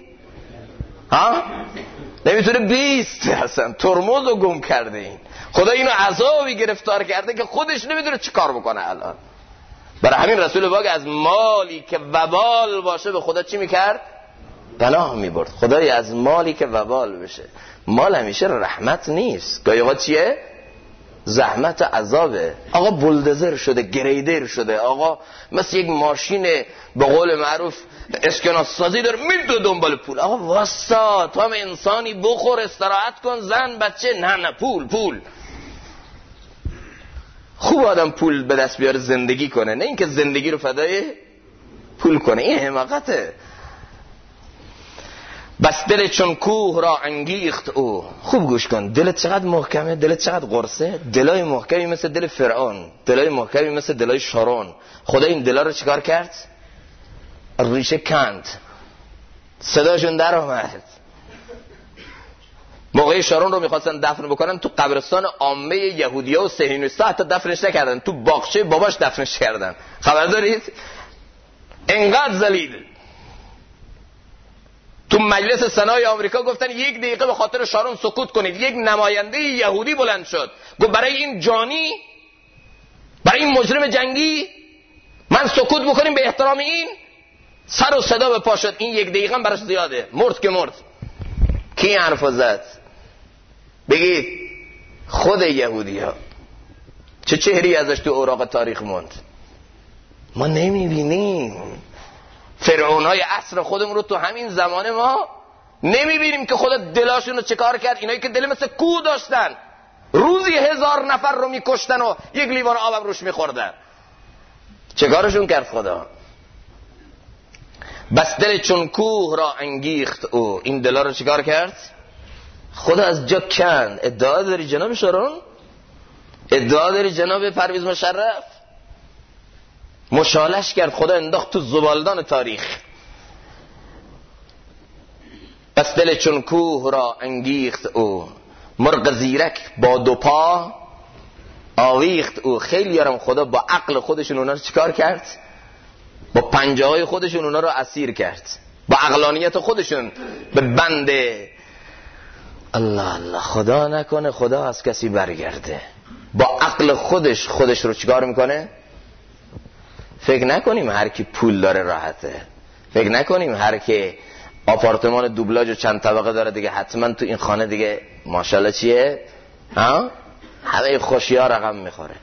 S1: نمیتونه بیست، اصلا ترمز رو گم کرده. این خدا اینو عذابی گرفتار کرده که خودش نمیدونه چی کار بکنه الان. برای همین رسول باگ از مالی که وبال باشه به خدا چی میکرد؟ پناه میبرد. خدای از مالی که وبال بشه. مال همیشه رحمت نیست، گاهی اوقات چیه؟ زحمت عذابه. آقا بولدزر شده، گریدر شده، آقا مثل یک ماشین به قول معروف اسکناس سازی داره میدو دنبال پول. آقا واسا تو هم انسانی، بخور استراحت کن، زن بچه، نه پول. خوب آدم پول به دست بیاره زندگی کنه، نه اینکه زندگی رو فدای پول کنه، این حماقته. بس دل چون کوه را انگیخت او. خوب گوش کن، دلت چقدر محکمه، دلت چقدر قرصه. دلای محکمی مثل دل فرعون، دلای محکمی مثل دلای شارون. خدا این دلا رو چیکار کرد؟ ریشه کند، صداشون در آمد. موقع شارون رو میخواستن دفن بکنن تو قبرستان عامه یهودیا و صهیونیستا، حتی دفنش نکردن، تو باغچه باباش دفنش کردن. خبر دارید؟ انقدر ذلیل. تو مجلس سنای آمریکا گفتن 1 دقیقه به خاطر شارون سکوت کنید. یک نماینده یهودی بلند شد گفت برای این جانی، برای این مجرم جنگی من سکوت بکنیم به احترام این؟ سر و صدا به پا شد. این 1 دقیقه هم براش زیاده، مرد که مرد. کی حرف زد؟ بگید. خود یهودی ها. چه چهری ازش تو اوراق تاریخ موند؟ ما نمیبینیم. فرعونای عصر خودمون رو تو همین زمان ما نمیبینیم که خدا دلاشون رو چکار کرد. اینایی که دل مثل کوه داشتن، روزی 1000 نفر رو میکشتن و 1 لیوان آبم روش میخوردن. چکارشون کرد خدا؟ بس دل چون کوه را انگیخت او. این دلا رو چکار کرد؟ خدا از جا کند. ادعا داری جناب شارون؟ ادعا داری جناب پرویز مشرف؟ مشالش کرد، خدا انداخت تو زبالدان تاریخ. پس دل چون کوه را انگیخت او. مرغ زیرک با 2 پا آویخت او. خیلی یارم خدا با عقل خودشون اونا رو چیکار کرد؟ با پنجه های خودشون اونا رو اسیر کرد، با عقلانیت خودشون به بند. الله خدا نکنه خدا از کسی برگرده. با عقل خودش رو چیکار میکنه؟ فکر نکنیم هر کی پول داره راحته، فکر نکنیم هر کی آپارتمان دوبلاژ و چند طبقه داره دیگه حتما تو این خانه دیگه ماشاءالله چیه؟ همه خوشی‌ها رقم میخوره.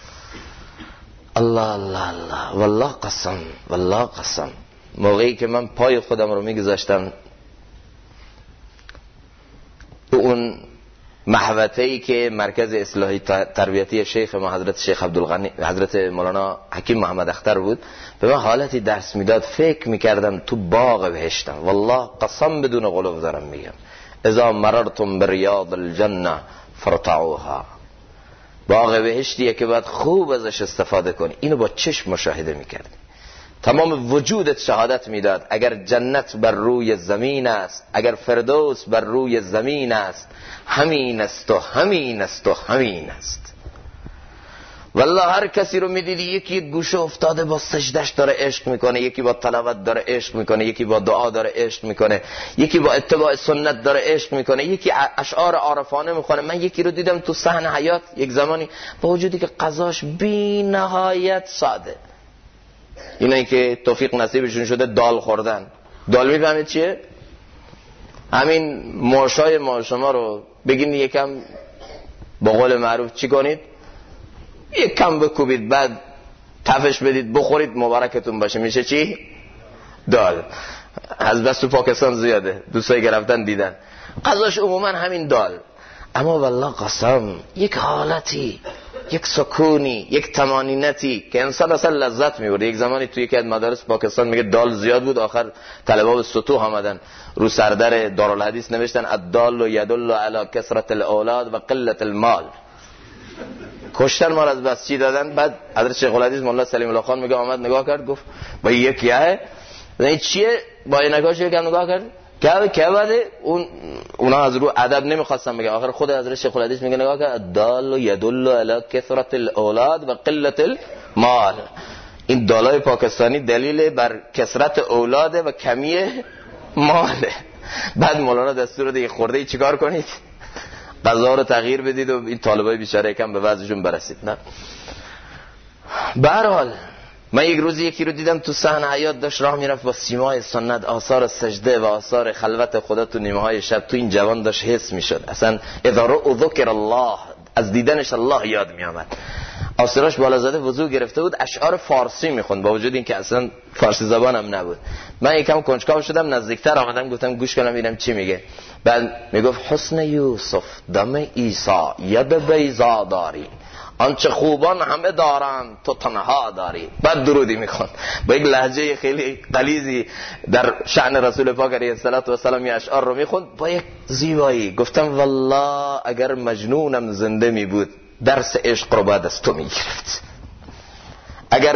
S1: الله والله قسم موقعی که من پای خودم رو میگذاشتم تو اون محوطه‌ای که مرکز اصلاحی تربیتی شیخ ما حضرت شیخ عبدالغنی حضرت مولانا حکیم محمد اختر بود، به من حالتی درس میداد فکر میکردم تو باغ بهشتم. والله قسم بدون غلو دارم میگم، اذا مررتم بریاض الجنه فرتعوها، باغ بهشتیه که باید خوب ازش استفاده کنی. اینو با چشم مشاهده میکردی، تمام وجودت شهادت میداد اگر جنت بر روی زمین است، اگر فردوس بر روی زمین است، همین است و همین است و همین است. والله هر کسی رو میدیدی یکی یک گوشه افتاده با سجدش داره عشق میکنه، یکی با تلاوت داره عشق میکنه، یکی با دعا داره عشق میکنه، یکی با اتباع سنت داره عشق میکنه، یکی اشعار عارفانه میخونه. من یکی رو دیدم تو صحن حیات یک زمانی، با وجودی که قضاش بی نهایت ساده، اینایی که توفیق نصیبشون شده دال خوردن. دال میفهمید چیه؟ همین ماشای ما شما رو بگین یکم با قول معروف چی کنید، یک کم بکوبید، بعد تفش بدید بخورید، مبارکتون باشه. میشه چی؟ دال. از بس تو پاکستان زیاده، دوستایی گرفتن دیدن غذاش عموما همین دال. اما والله قسم یک حالتی، یک سکونی، یک طمانینتی که انسان اصلا لذت میبرد. یک زمانی توی یکی از مدارس پاکستان میگه دال زیاد بود، آخر طلبا به سطوح آمدن، رو سردر دارالحدیث نوشتن الدال یدل علی کثرت الاولاد و قلت المال. کشتن ما از بس چی دادن. بعد حضرت شیخ الحدیث مولانا سلیم الله خان میگه آمد نگاه کرد، گفت با یک یه این چیه، با این نگاهش یکم نگاه کرد که بعد اونا از رو ادب نمیخواستن بگن، آخر خود حضرت شیخ الحدیث میگه نگاه کرد دال یدل علی کثرت الاولاد و قلت المال. این دالای پاکستانی دلیل بر کثرت اولاده و کمی ماله. بعد مولانا دستور دیگه خورده چیکار کنید، غذا رو تغییر بدید و این طالبای بیچاره یکم به وضعشون برسید. نه به هر حال من یک روز یکی رو دیدم تو صحن حیات داشت راه میرفت با سیمای سنت، آثار سجده و آثار خلوت خدا تو نیمه های شب تو این جوان داشت حس میشد. اصلا اذا رؤوا ذکر الله، از دیدنش الله یاد میامد. آثارش بالا زده وضو گرفته بود، اشعار فارسی میخوند با وجود اینکه اصلا فارسی زبانم نبود. من یکم کنجکاو شدم، نزدیکتر آمدم، گفتم گوش کنم ببینم چی میگه. بعد میگفت حسن یوسف دم عیسی ید بیضا داری، آنچه خوبان همه دارن تو تنها داری. بعد درودی میخوند با یک لهجه خیلی غلیظی در شأن رسول پاک علیه السلام یه اشعار رو میخوند با یک زیبایی. گفتم والله اگر مجنونم زنده می بود درس عشق رو بعد از تو میگرفت. اگر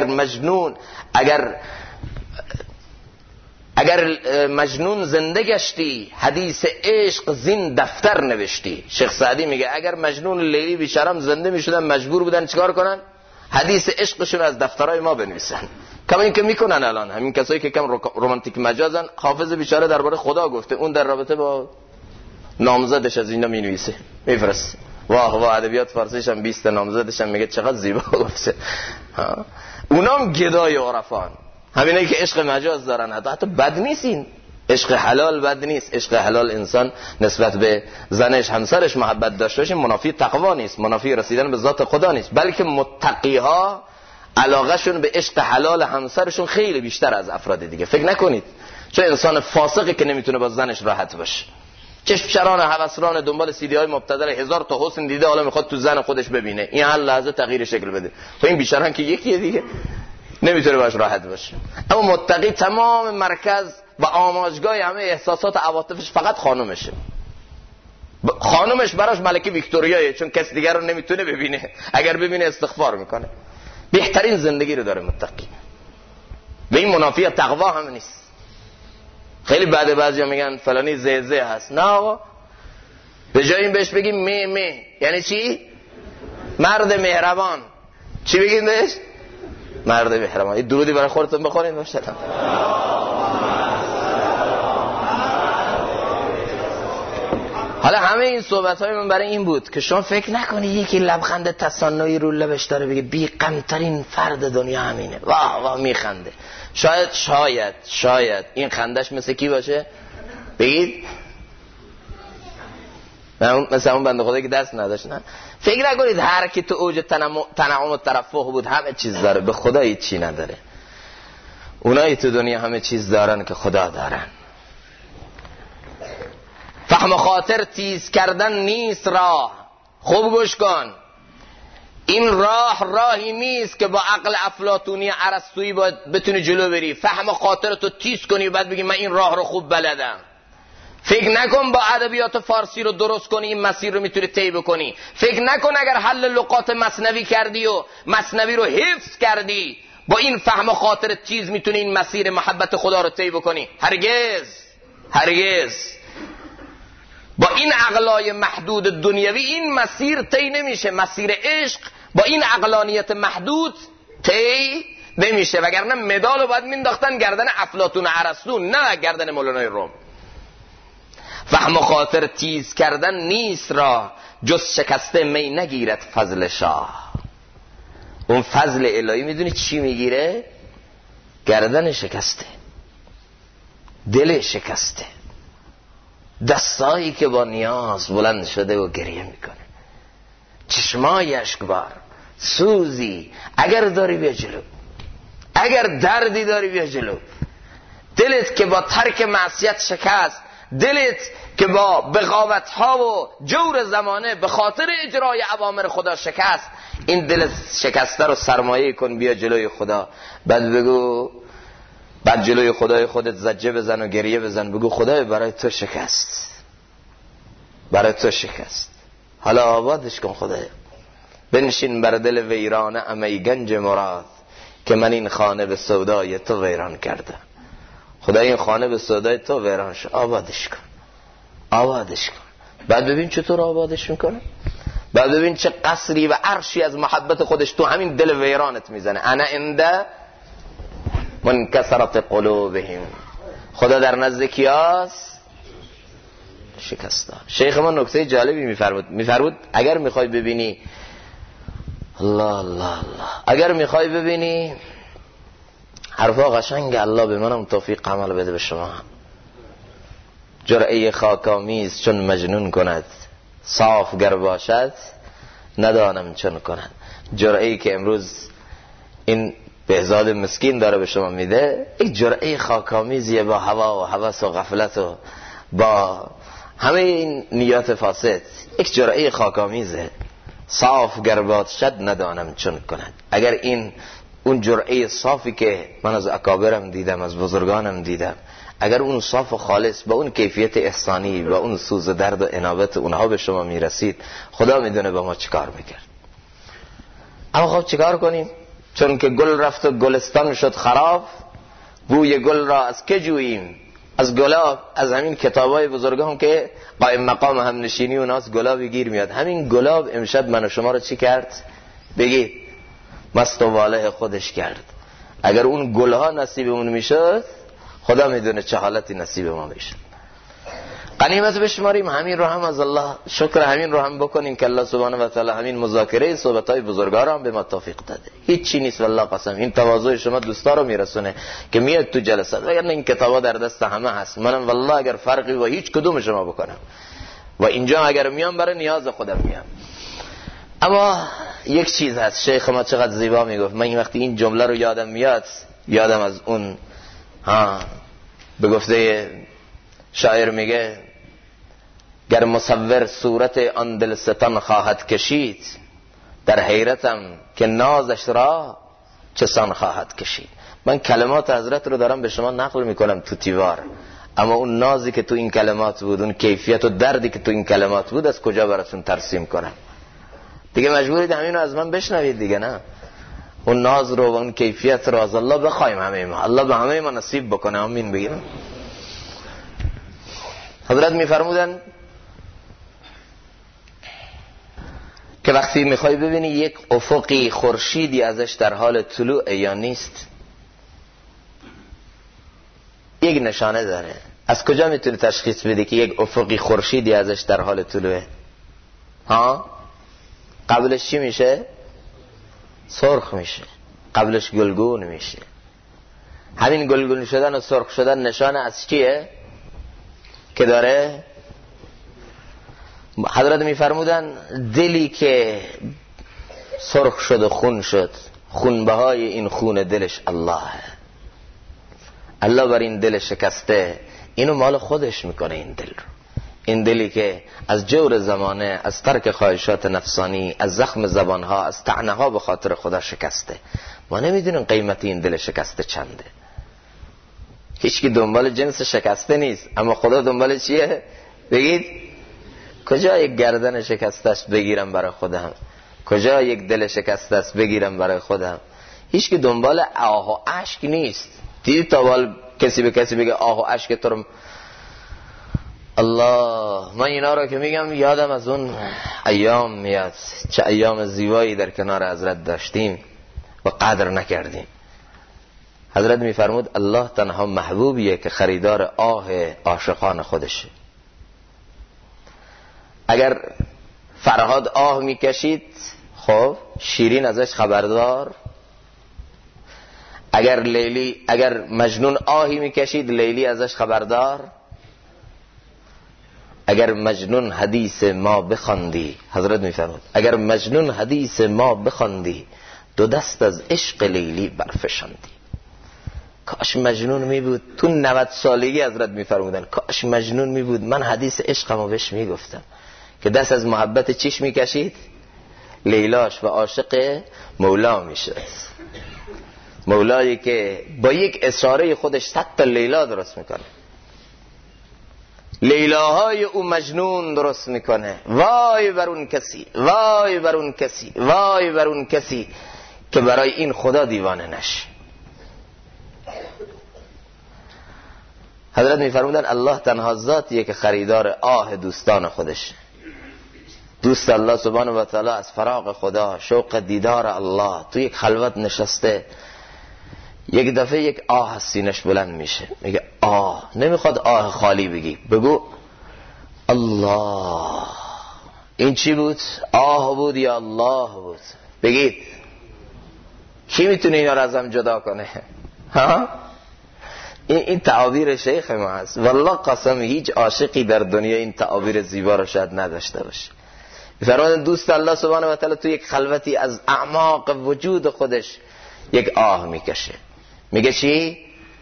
S1: مجنون زنده گشتی حدیث عشق زین دفتر نوشتی. شیخ سعدی میگه اگر مجنون لیلی بیچارم زنده میشدن مجبور بودن چیکار کنن؟ حدیث عشقشون از دفترهای ما بنویسن. کما این که میکنن الان همین کسایی که کم رمانتیک مجازن. حافظ بیچاره درباره خدا گفته، اون در رابطه با نامزدش از اینا مینویسه میفرست. واه واه ادبیات فارسیش هم 20 نامزدش هم میگه چقدر زیبا گفته. اونام گدای عرفان، همینایی که عشق مجاز دارن. حتی بد نیستین، عشق حلال بد نیست. عشق حلال انسان نسبت به زنش همسرش محبت داشته باشه منافی تقوا نیست، منافی رسیدن به ذات خدا نیست، بلکه متقیها علاقهشون به عشق حلال همسرشون خیلی بیشتر از افراد دیگه. فکر نکنید چون انسان فاسقی که نمیتونه با زنش راحت باشه، چشم چران هوسران دنبال سیدی های مبتذل 1000 تا حسن دیده، حالا میخواد تو زن خودش ببینه، این هر لحظه تغییر شکل بده. خب این بیچاره‌ان که یکیه دیگه نمیتونه باش راحت باشه. اما متقی تمام مرکز و آماجگاه همه احساسات عواطفش فقط خانومشه. خانومش براش ملکه ویکتوریایه، چون کس دیگر رو نمیتونه ببینه، اگر ببینه استغفار میکنه. بهترین زندگی رو داره متقی و این منافی تقوا هم نیست. خیلی بعضیا میگن فلانی زیزه هست. نه آقا، به جای این بهش بگیم می یعنی چی؟ مرد مهربان. چی بگیم بهش؟ مرد مهربان. این درودی برای خودتون بخورین باشه. حالا همه این صحبت‌های من برای این بود که شما فکر نکنی یکی لبخند تصنعی رو لبش داره بگه بی غم‌ترین فرد دنیا همینه، واه واه میخنده. شاید این خندش مثل کی باشه؟ بگید مثل اون بنده خدایی که دست نداشت. نه فکر نکنید هر کی تو اوج تنعم و ترفه بود همه چیز داره، به خدا هیچ چی نداره. اونایی تو دنیا همه چیز دارن که خدا دارن. فهم خاطر تیز کردن نیست راه. خوب گوش کن، این راهی نیست که با عقل افلاطونی ارسطویی باید بتونی جلو بری، فهم خاطرتو تیز کنی و بعد بگی من این راه رو خوب بلدم. فکر نکن با ادبیات فارسی رو درست کنی این مسیر رو میتونی طی بکنی. فکر نکن اگر حل لغات مثنوی کردی و مثنوی رو حفظ کردی با این فهم خاطر تیز میتونی این مسیر محبت خدا رو طی بکنی. هرگز هرگز. با این عقلای محدود دنیوی این مسیر طی نمیشه. مسیر عشق با این عقلانیت محدود طی نمیشه، وگرنه مدال رو باید مینداختن گردن افلاطون ارسطو، نه گردن مولانای روم. فهم و خاطر تیز کردن نیست راه، جز شکسته می نگیرد فضل شاه. اون فضل الهی میدونی چی میگیره؟ گردن شکسته، دل شکسته، دستایی که با نیاز بلند شده و گریه میکنه، چشمای اشکبار، سوزی. اگر داری بیا جلو، اگر دردی داری بیا جلو. دلت که با ترک معصیت شکست، دلت که با بغاوت‌ها و جور زمانه به خاطر اجرای اوامر خدا شکست، این دل شکسته رو سرمایه کن بیا جلوی خدا. بعد بگو، بعد جلوی خدای خودت زجه بزن و گریه بزن، بگو خدای برای تو شکست، برای تو شکست، حالا آبادش کن خدای. بنشین بر دل ویرانه امی گنج مراد، که من این خانه به سودای تو ویران کردم. خدای این خانه به سودای تو ویران شد، آبادش کن، آبادش کن. بعد ببین چطور آبادش میکنه. بعد ببین چه قصری و عرشی از محبت خودش تو همین دل ویرانت میزنه. انا انده منکسرت قلوبهم. خدا در نزد کیاست؟ شکسته. شیخ ما نکته جالبی میفرمود اگر میخوای ببینی، الله الله الله، اگر میخوای ببینی حرفا قشنگ، الله به منم توفیق عمل بده به شما. جرعه خاکامیز چون مجنون کند، صاف گر باشد ندانم چون کند. جرعه‌ای که امروز این بهزاد مسکین داره به شما میده، یک جرعه خاکامیزیه با هوا و هوس و غفلت و با همه این نیات فاسد. یک جرعه خاکامیزه، صاف گر باشد ندانم چون کند. اگر این اون جرعه صافی که من از اکابرم دیدم، از بزرگانم دیدم، اگر اون صاف و خالص با اون کیفیت احسانی و اون سوز درد و انابت اونها به شما میرسید، خدا میدونه با ما چیکار میکرد. اما خب چیکار کنیم؟ چون که گل رفت و گلستان شد خراب، بوی گل را از که جوییم؟ از گلاب، از همین کتابای بزرگان که قائم مقام هم نشینی و ناس گلابی گیر میاد. همین گلاب امشب من و شما رو چی کرد؟ بگید. مست و واله خودش کرد. اگر اون گلها نصیبمون میشد، خدا میدونه چه حالتی نصیب ما میشه. غنیمت بشماریم، همین رو هم از الله شکر همین رو هم بکنیم که الله سبحانه و تعالی همین مذاکره صحبت‌های بزرگا رو هم به ما توفیق داده. هیچ چی نیست والله قسم. این تواضع شما دوستا رو میرسونه که میاد تو جلسات، وگرنه این کتابا در دست همه هست. منم والله اگر فرقی با هیچ کدوم شما بکنم و اینجا اگر میام برای نیاز خودم میام. اما یک چیز هست، شیخ ما چقدر زیبا میگفت، من این وقتی این جمله رو یادم میاد، یادم از اون به گفته شاعر میگه گر مصور صورت آن دلستان خواهد کشید، در حیرتم که نازش را چه سان خواهد کشید. من کلمات حضرت رو دارم به شما نقل میکنم تو تیوار، اما اون نازی که تو این کلمات بود، اون کیفیت و دردی که تو این کلمات بود، از کجا براتون ترسیم کنم؟ دیگه مجبورید همین رو از من بشنوید دیگه. نه اون ناز رو و اون کیفیت رو از الله بخوایم همه ما. الله به همه ما نصیب بکنه، آمین بگیم. حضرت میفرمودن که وقتی میخوای ببینی یک افقی خورشیدی ازش در حال طلوع یا نیست، یک نشانه داره. از کجا میتونی تشخیص بدی که یک افقی خورشیدی ازش در حال طلوعه؟ قبلش چی میشه؟ سرخ میشه، قبلش گلگون میشه. همین گلگون شدن و سرخ شدن نشانه از چیه؟ که داره. حضرت میفرمودن دلی که سرخ شد و خون شد، خونبهای این خون دلش الله. الله بر این دل شکسته اینو مال خودش میکنه. این دل رو، این دلی که از جور زمانه، از ترک خواهشات نفسانی، از زخم زبانها، از طعنه ها به خاطر خدا شکسته. ما نمیدونیم قیمت این دل شکسته چنده. هیچ کی دنبال جنس شکسته نیست، اما خدا دنبال چیه؟ بگید کجا یک گردن شکسته است بگیرم برای خودم، کجا یک دل شکسته است بگیرم برای خودم. هیچ کی دنبال آه و اشک نیست. دیدید تا بال کسی به کسی بگه آه و اشک تو رو؟ الله، من اینا رو که میگم یادم از اون ایام میاد، چه ایام زیبایی در کنار حضرت داشتیم و قدر نکردیم. حضرت میفرمود الله تنها محبوبیه که خریدار آه عاشقان خودشه. اگر فرهاد آه میکشید، خب شیرین ازش خبردار. اگر مجنون آهی میکشید، لیلی ازش خبردار. اگر مجنون حدیث ما بخواندی، حضرت میفرمود اگر مجنون حدیث ما بخواندی، دو دست از عشق لیلی برفشاندی. کاش مجنون می بود. تو 90 سالگی حضرت میفرمودن کاش مجنون می بود، من حدیث عشقمو بهش میگفتم، که دست از محبت چیش میکشید؟ لیلاش، و عاشق مولا میشد. مولایی که با یک اشاره خودش 100 تا لیلا درست میکنه، لیلاهای او مجنون درست میکنه. وای بر اون کسی، وای بر اون کسی، وای بر اون کسی که برای این خدا دیوانه نشه. حضرت میفرمودن الله تنها ذاتیه که خریدار آه دوستان خودش. دوست الله سبحانه و تعالی از فراق خدا، شوق دیدار الله، تو یک خلوت نشسته، یک دفعه یک آه از سینش بلند میشه، میگه آه. نمیخواد آه خالی بگی، بگو الله. این چی بود؟ آه بود یا الله بود؟ بگید کی میتونه اینا رو از هم جدا کنه؟ ها؟ این تعابیر شیخ ما هست. والله قسم هیچ عاشقی در دنیا این تعابیر زیبا رو شاید نداشته باشه. فرمودن دوست الله سبحانه و تعالی تو یک خلوتی از اعماق وجود خودش یک آه میکشه، میگه چی؟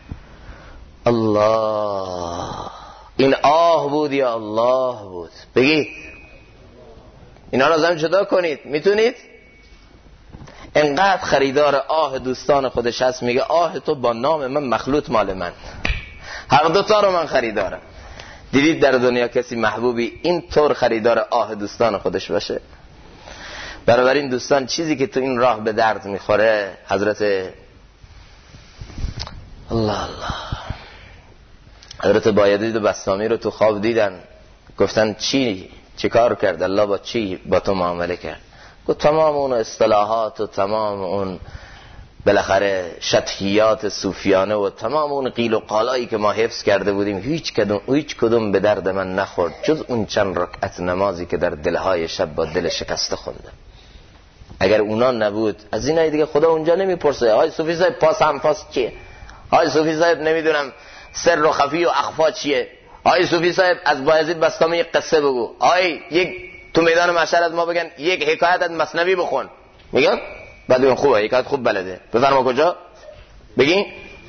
S1: الله. این آه بود یا الله بود؟ بگید اینا رو از هم جدا کنید. میتونید؟ انقدر خریدار آه دوستان خودش هست، میگه آه تو با نام من مخلوط مال من، هر دوتا رو من خریدارم. دیدید در دنیا کسی محبوبی این طور خریدار آه دوستان خودش باشه؟ برابر این دوستان چیزی که تو این راه به درد میخوره، حضرت حضرت بایزید بسطامی رو تو خواب دیدن، گفتن چی کار کرد الله، با چی با تو معامله کرد؟ گفت تمام اون اصطلاحات و تمام اون بالاخره شطحیات صوفیانه و تمام اون قیل و قالایی که ما حفظ کرده بودیم هیچ کدوم به درد من نخورد، جز اون چند رکعت نمازی که در دلهای شب با دل شکسته خوندم. اگر اونا نبود، از اینای دیگه خدا اونجا نمیپرسه آی صوفی صاحب پاس هم پاس چیه؟ آی صوفی صاحب نمیدونم سر و خفی و اخفا چیه؟ آی صوفی صاحب از بایزید بسطامی یک قصه بگو. آی تو میدان محشر از ما بگن یک حکایت از مثنوی بخون، میگن بعد بگن خوبه حکایت خوب بلده، بفرما کجا بگین.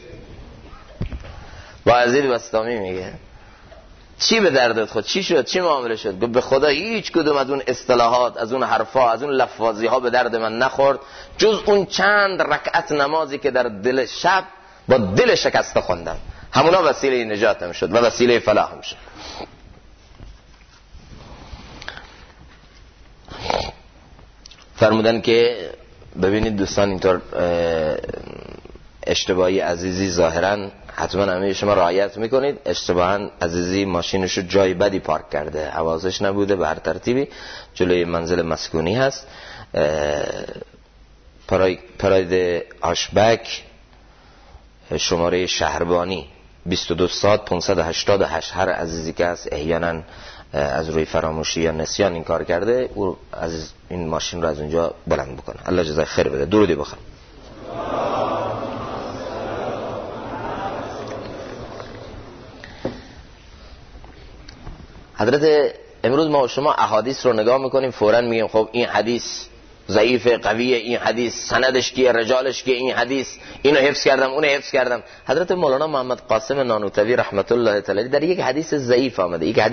S1: بایزید بسطامی میگه چی به دردت خود؟ چی شد؟ چی معامله شد؟ به خدا هیچ کدوم از اون اصطلاحات، از اون حرفا، از اون لفاظی ها به درد من نخورد، جز اون چند رکعت نمازی که در دل شب با دل شکسته خوندم، همونا وسیله نجاتم شد و وسیله فلاحم شد. فرمودن که ببینید دوستان اینطور اشتباهی عزیزی ظاهرا حتما همه شما رعایت میکنید، اشتباها عزیزی ماشینشو جای بدی پارک کرده، حواسش نبوده، به هر ترتیبی جلوی منزل مسکونی هست، پراید آشبک، شماره شهربانی 22 ساعت 588. هر عزیزی که هست احیانا از روی فراموشی یا نسیان این کار کرده، او از این ماشین رو از اونجا بلند بکنه. الله جزای خیر بده. درودی بخوام. حضرت امروز ما و شما احادیث رو نگاه میکنیم، فوراً میگیم خب این حدیث ضعیف قوی این حدیث، سندش کیه، رجالش کیه، این حدیث اینو حفظ کردم اونو حفظ کردم. حضرت مولانا محمد قاسم نانوتوی رحمت الله تعالی در یک حدیث ضعیف آمده، یک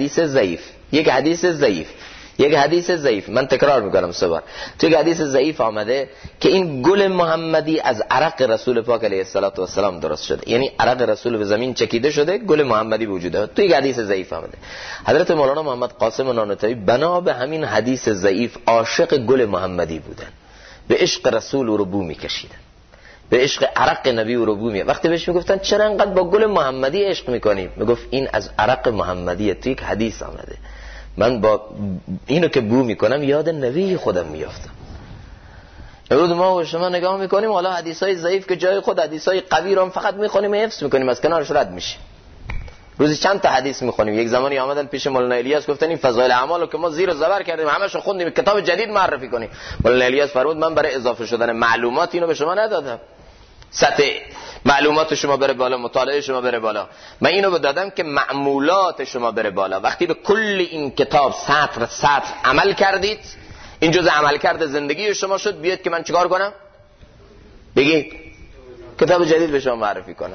S1: حدیث ضعیف من تکرار میکنم 3 بار، تو یک حدیث ضعیف آمده که این گل محمدی از عرق رسول پاک علیه السلام درست شده، یعنی عرق رسول به زمین چکیده شده، گل محمدی وجود داره، تو یک حدیث ضعیف آمده. حضرت مولانا محمد قاسم نانوتوی بنا به همین حدیث ضعیف عاشق گل محمدی بودن، به عشق رسول او رو بو میکشیدن، به عشق عرق نبی او رو بو می. وقتی بهش میگفتن چرا انقدر با گل محمدی عشق میکنی، میگفت این از عرق محمدیه، تو یک حدیث آمده، من با اینو که بو میکنم یاد نبی خودم میافتم. امروز ما و شما نگاه میکنیم حالا حدیثای ضعیف که جای خود حدیثای قوی رو هم فقط میخونیم و حفظ میکنیم، از کنارش رد میشیم. روزی چند تا حدیث میخونیم. یک زمانی آمدن پیش مولانا الیاس گفتن این فضایل اعمالو که ما زیر و زبر کردیم همشو خوندیم، کتاب جدید معرفی کنیم. مولانا الیاس فرمود من برای اضافه شدن معلومات اینو به شما ندادم، سطح معلومات شما بره بالا، مطالعه شما بره بالا، من اینو دادم که معمولات شما بره بالا. وقتی به کل این کتاب سطر عمل کردید، این جزء عمل کرده زندگی شما شد، بیاد که من چیکار کنم؟ بگید کتاب جدید به شما معرفی کنم.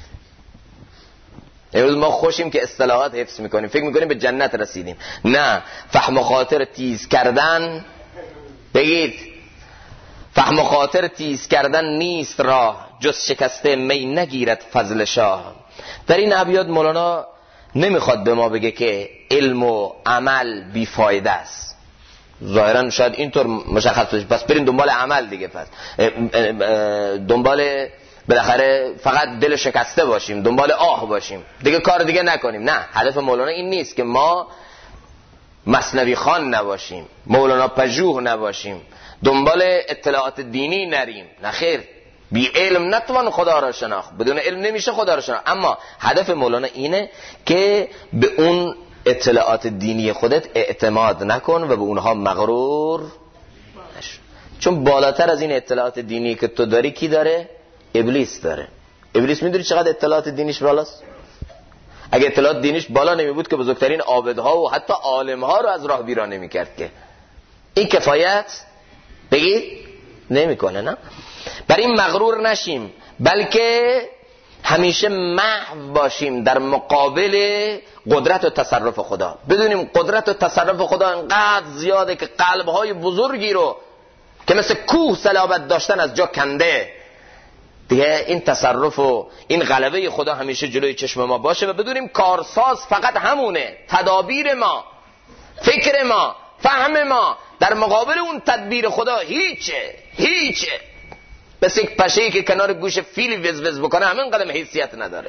S1: امروز ما خوشیم که اصطلاحات حفظ میکنیم، فکر میکنیم به جنت رسیدیم. نه، فهم و خاطر تیز کردن، بگید فهم و خاطر تیز کردن نیست راه، جز شکسته می نگیرد فضل شاه. در این ابیات مولانا نمیخواد به ما بگه که علم و عمل بیفایده است، ظاهرا شاید اینطور مشخص بشه، پس بریم دنبال عمل دیگه، پس دنبال بالاخره فقط دل شکسته باشیم، دنبال آه باشیم، دیگه کار دیگه نکنیم. نه، هدف مولانا این نیست که ما مثنوی خوان نباشیم، مولانا پژوه نباشیم، دنبال اطلاعات دینی نریم. نه خیر، بی علم نتوان خدا را شناخت، بدون علم نمیشه خدا را شناخت. اما هدف مولانا اینه که به اون اطلاعات دینی خودت اعتماد نکن و به اونها مغرور نشو، چون بالاتر از این اطلاعات دینی که تو داری کی داره؟ ابلیس داره. ابلیس میدونی چقدر اطلاعات دینیش بالاست؟ اگه اطلاعات دینیش بالا نمی بود که بزرگترین عابدها و حتی عالمها رو از راه بیرون نمی‌کرد که. این کفایت بگید نمیکنه. نه، بر این مغرور نشیم، بلکه همیشه محو باشیم در مقابل قدرت و تصرف خدا. بدونیم قدرت و تصرف خدا انقدر زیاده که قلب‌های بزرگی رو که مثل کوه صلابت داشتن از جا کنده. دیگه این تصرف و این غلبه خدا همیشه جلوی چشم ما باشه و بدونیم کارساز فقط همونه، تدابیر ما، فکر ما، فهم ما در مقابل اون تدبیر خدا هیچه. بس یک پشه‌ای که کنار گوش فیل وز بکنه همین قدم حیثیت نداره.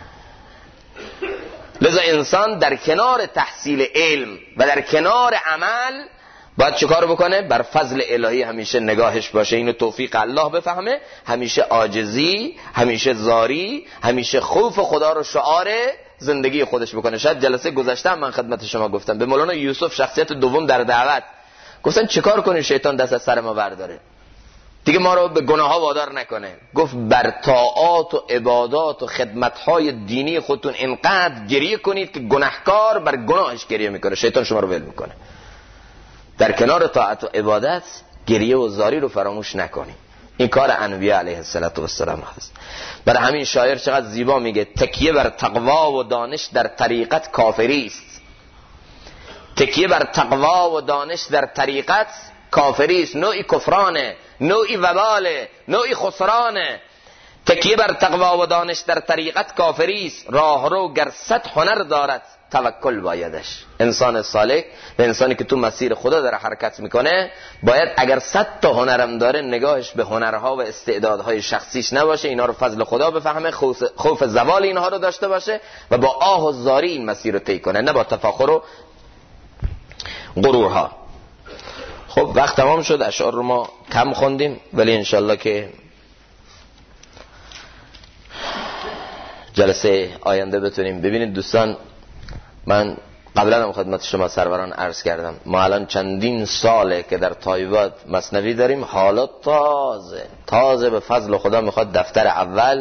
S1: لذا انسان در کنار تحصیل علم و در کنار عمل باید چه کار بکنه؟ بر فضل الهی همیشه نگاهش باشه، اینو توفیق الله بفهمه، همیشه عاجزی، همیشه زاری، همیشه خوف خدا رو شعار زندگی خودش بکنه. شاید جلسه گذشته من خدمت شما گفتم به مولانا یوسف شخصیت دوم در دعوت گفتن چه کار کنیم شیطان دست از سر ما برداره، دیگه ما رو به گناه ها وادار نکنه. گفت بر طاعات و عبادات و خدمت های دینی خودتون اینقدر گریه کنید که گناهکار بر گناهش گریه میکنه، شیطان شما رو ول میکنه. در کنار طاعت و عبادت گریه و زاری رو فراموش نکنیم. این کار انبیاء علیه السلام هست. برای همین شاعر چقدر زیبا میگه تکیه بر تقوا و دانش در طریقت کافری است. تکیه بر تقوا و دانش در طریقت کافری است، نوعی کفرانه، نوعی وباله، نوعی خسرانه. تکیه بر تقوا و دانش در طریقت کافری است، راهرو گر 100 هنر دارد توکل بایدش. انسان صالح و انسانی که تو مسیر خدا داره حرکت میکنه باید اگر 100 تا هنرم داره نگاهش به هنرها و استعدادهای شخصیش نباشه، اینا رو فضل خدا بفهمه، خوف زوال اینها رو داشته باشه و با آه و زاری این مسیر رو طی کنه، نه با تفاخر و غرورها. خب وقت تمام شد، اشعار رو ما کم خوندیم ولی انشالله که جلسه آینده بتونیم. ببینید دوستان، من قبلا هم خدمت شما سروران عرض کردم ما الان چندین ساله که در تایبات مثنوی داریم، حالا تازه به فضل خدا میخواد دفتر اول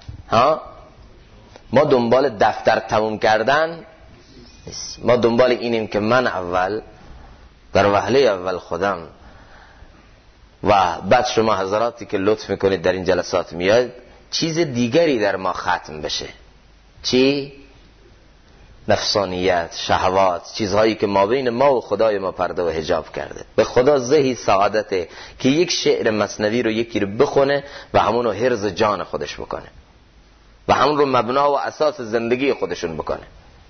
S1: ما دنبال دفتر تموم کردن نیست. ما دنبال اینیم که من اول در وهله اول خودم و بعد شما حضراتی که لطف میکنید در این جلسات میاد چیز دیگری در ما ختم بشه. چی؟ نفسانیت، شهوات، چیزهایی که ما بین ما و خدای ما پرده و حجاب کرده. به خدا زهی سعادته که یک شعر مثنوی رو یکی رو بخونه و همون رو حرز جان خودش بکنه و همون رو مبنا و اساس زندگی خودشون بکنه.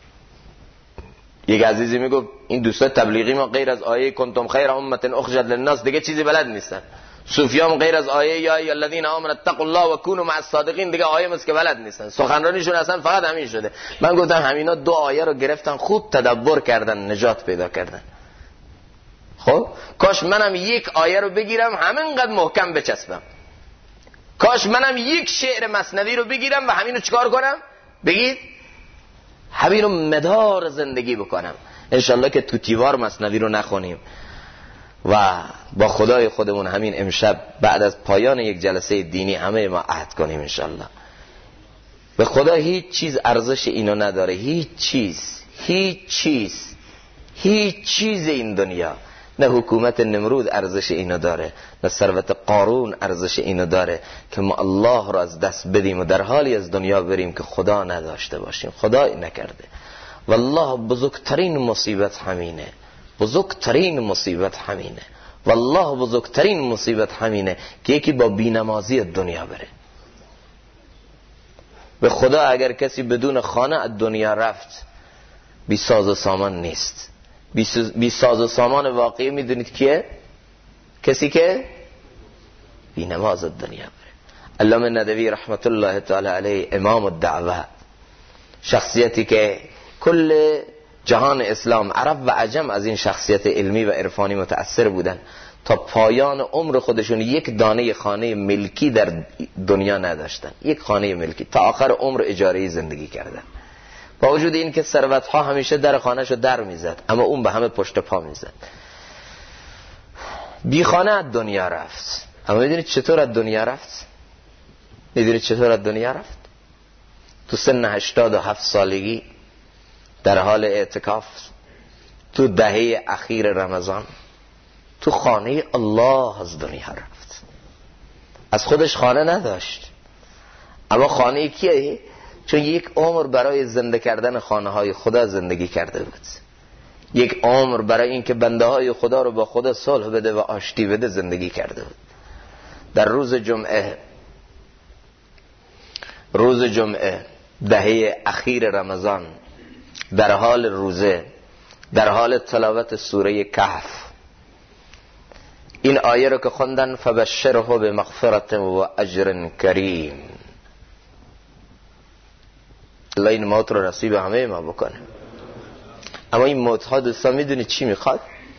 S1: یک عزیزی میگو این دوستا تبلیغی ما غیر از آیه کنتم خیر امت اخرجت للناس دیگه چیزی بلد نیستن. صوفیام غیر از آیه یا ای الذین آمنوا اتقوا الله و کونوا مع الصادقین دیگه آیه مست که بلد نیستن. سخنرانیشون اصلا فقط همین شده. من گفتم همینا دو آیه رو گرفتن خوب تدبر کردن نجات پیدا کردن. خب کاش منم یک آیه رو بگیرم همینقدر محکم بچسبم. کاش منم یک شعر مثنوی رو بگیرم و همینو چیکار کنم؟ بگید همینو مدار زندگی بکنم. انشالله که تو تیوار مثنوی رو نخونیم و با خدای خودمون همین امشب بعد از پایان یک جلسه دینی همه ما عهد کنیم انشالله. به خدا هیچ چیز ارزش اینو نداره. هیچ چیز این دنیا، نه حکومت نمرود ارزش اینو داره، نه ثروت قارون ارزش اینو داره که ما الله رو از دست بدیم و در حالی از دنیا بریم که خدا نداشته باشیم. خدای نکرده. والله بزرگترین مصیبت همینه. والله بزرگترین مصیبت همینه که یکی با بینمازی دنیا بره. به خدا اگر کسی بدون خانه از دنیا رفت بی ساز و سامان نیست. بی ساز و سامان واقعی میدونید کیه؟ کسی که بی نماز دنیا بره. علامه ندوی رحمت الله تعالی علیه امام الدعوه، شخصیتی که کل جهان اسلام عرب و عجم از این شخصیت علمی و عرفانی متأثر بودن، تا پایان عمر خودشون یک دانه خانه ملکی در دنیا نداشتن. یک خانه ملکی، تا آخر عمر اجاره‌ای زندگی کردن. با وجود این که ثروت‌ها همیشه در خانه‌شو در میزد، اما اون به همه پشت پا میزد. بی خانه از دنیا رفت. اما میدونید چطور از دنیا رفت؟ تو سن 87 سالگی در حال اعتکاف تو دهه اخیر رمضان تو خانه الله از دنیا رفت. از خودش خانه نداشت، اما خانه کیه؟ چون یک عمر برای زنده کردن خانه های خدا زندگی کرده بود. یک عمر برای این که بنده های خدا رو با خدا صلح بده و آشتی بده زندگی کرده بود. در روز جمعه دهه اخیر رمضان در حال روزه، در حال تلاوت سوره کهف، این آیه رو که خوندن فبشره بمغفرت و اجر کریم. الله این موت رو نصیب همه ما بکنه. اما این موت ها دوستان میدونید چی میخواد؟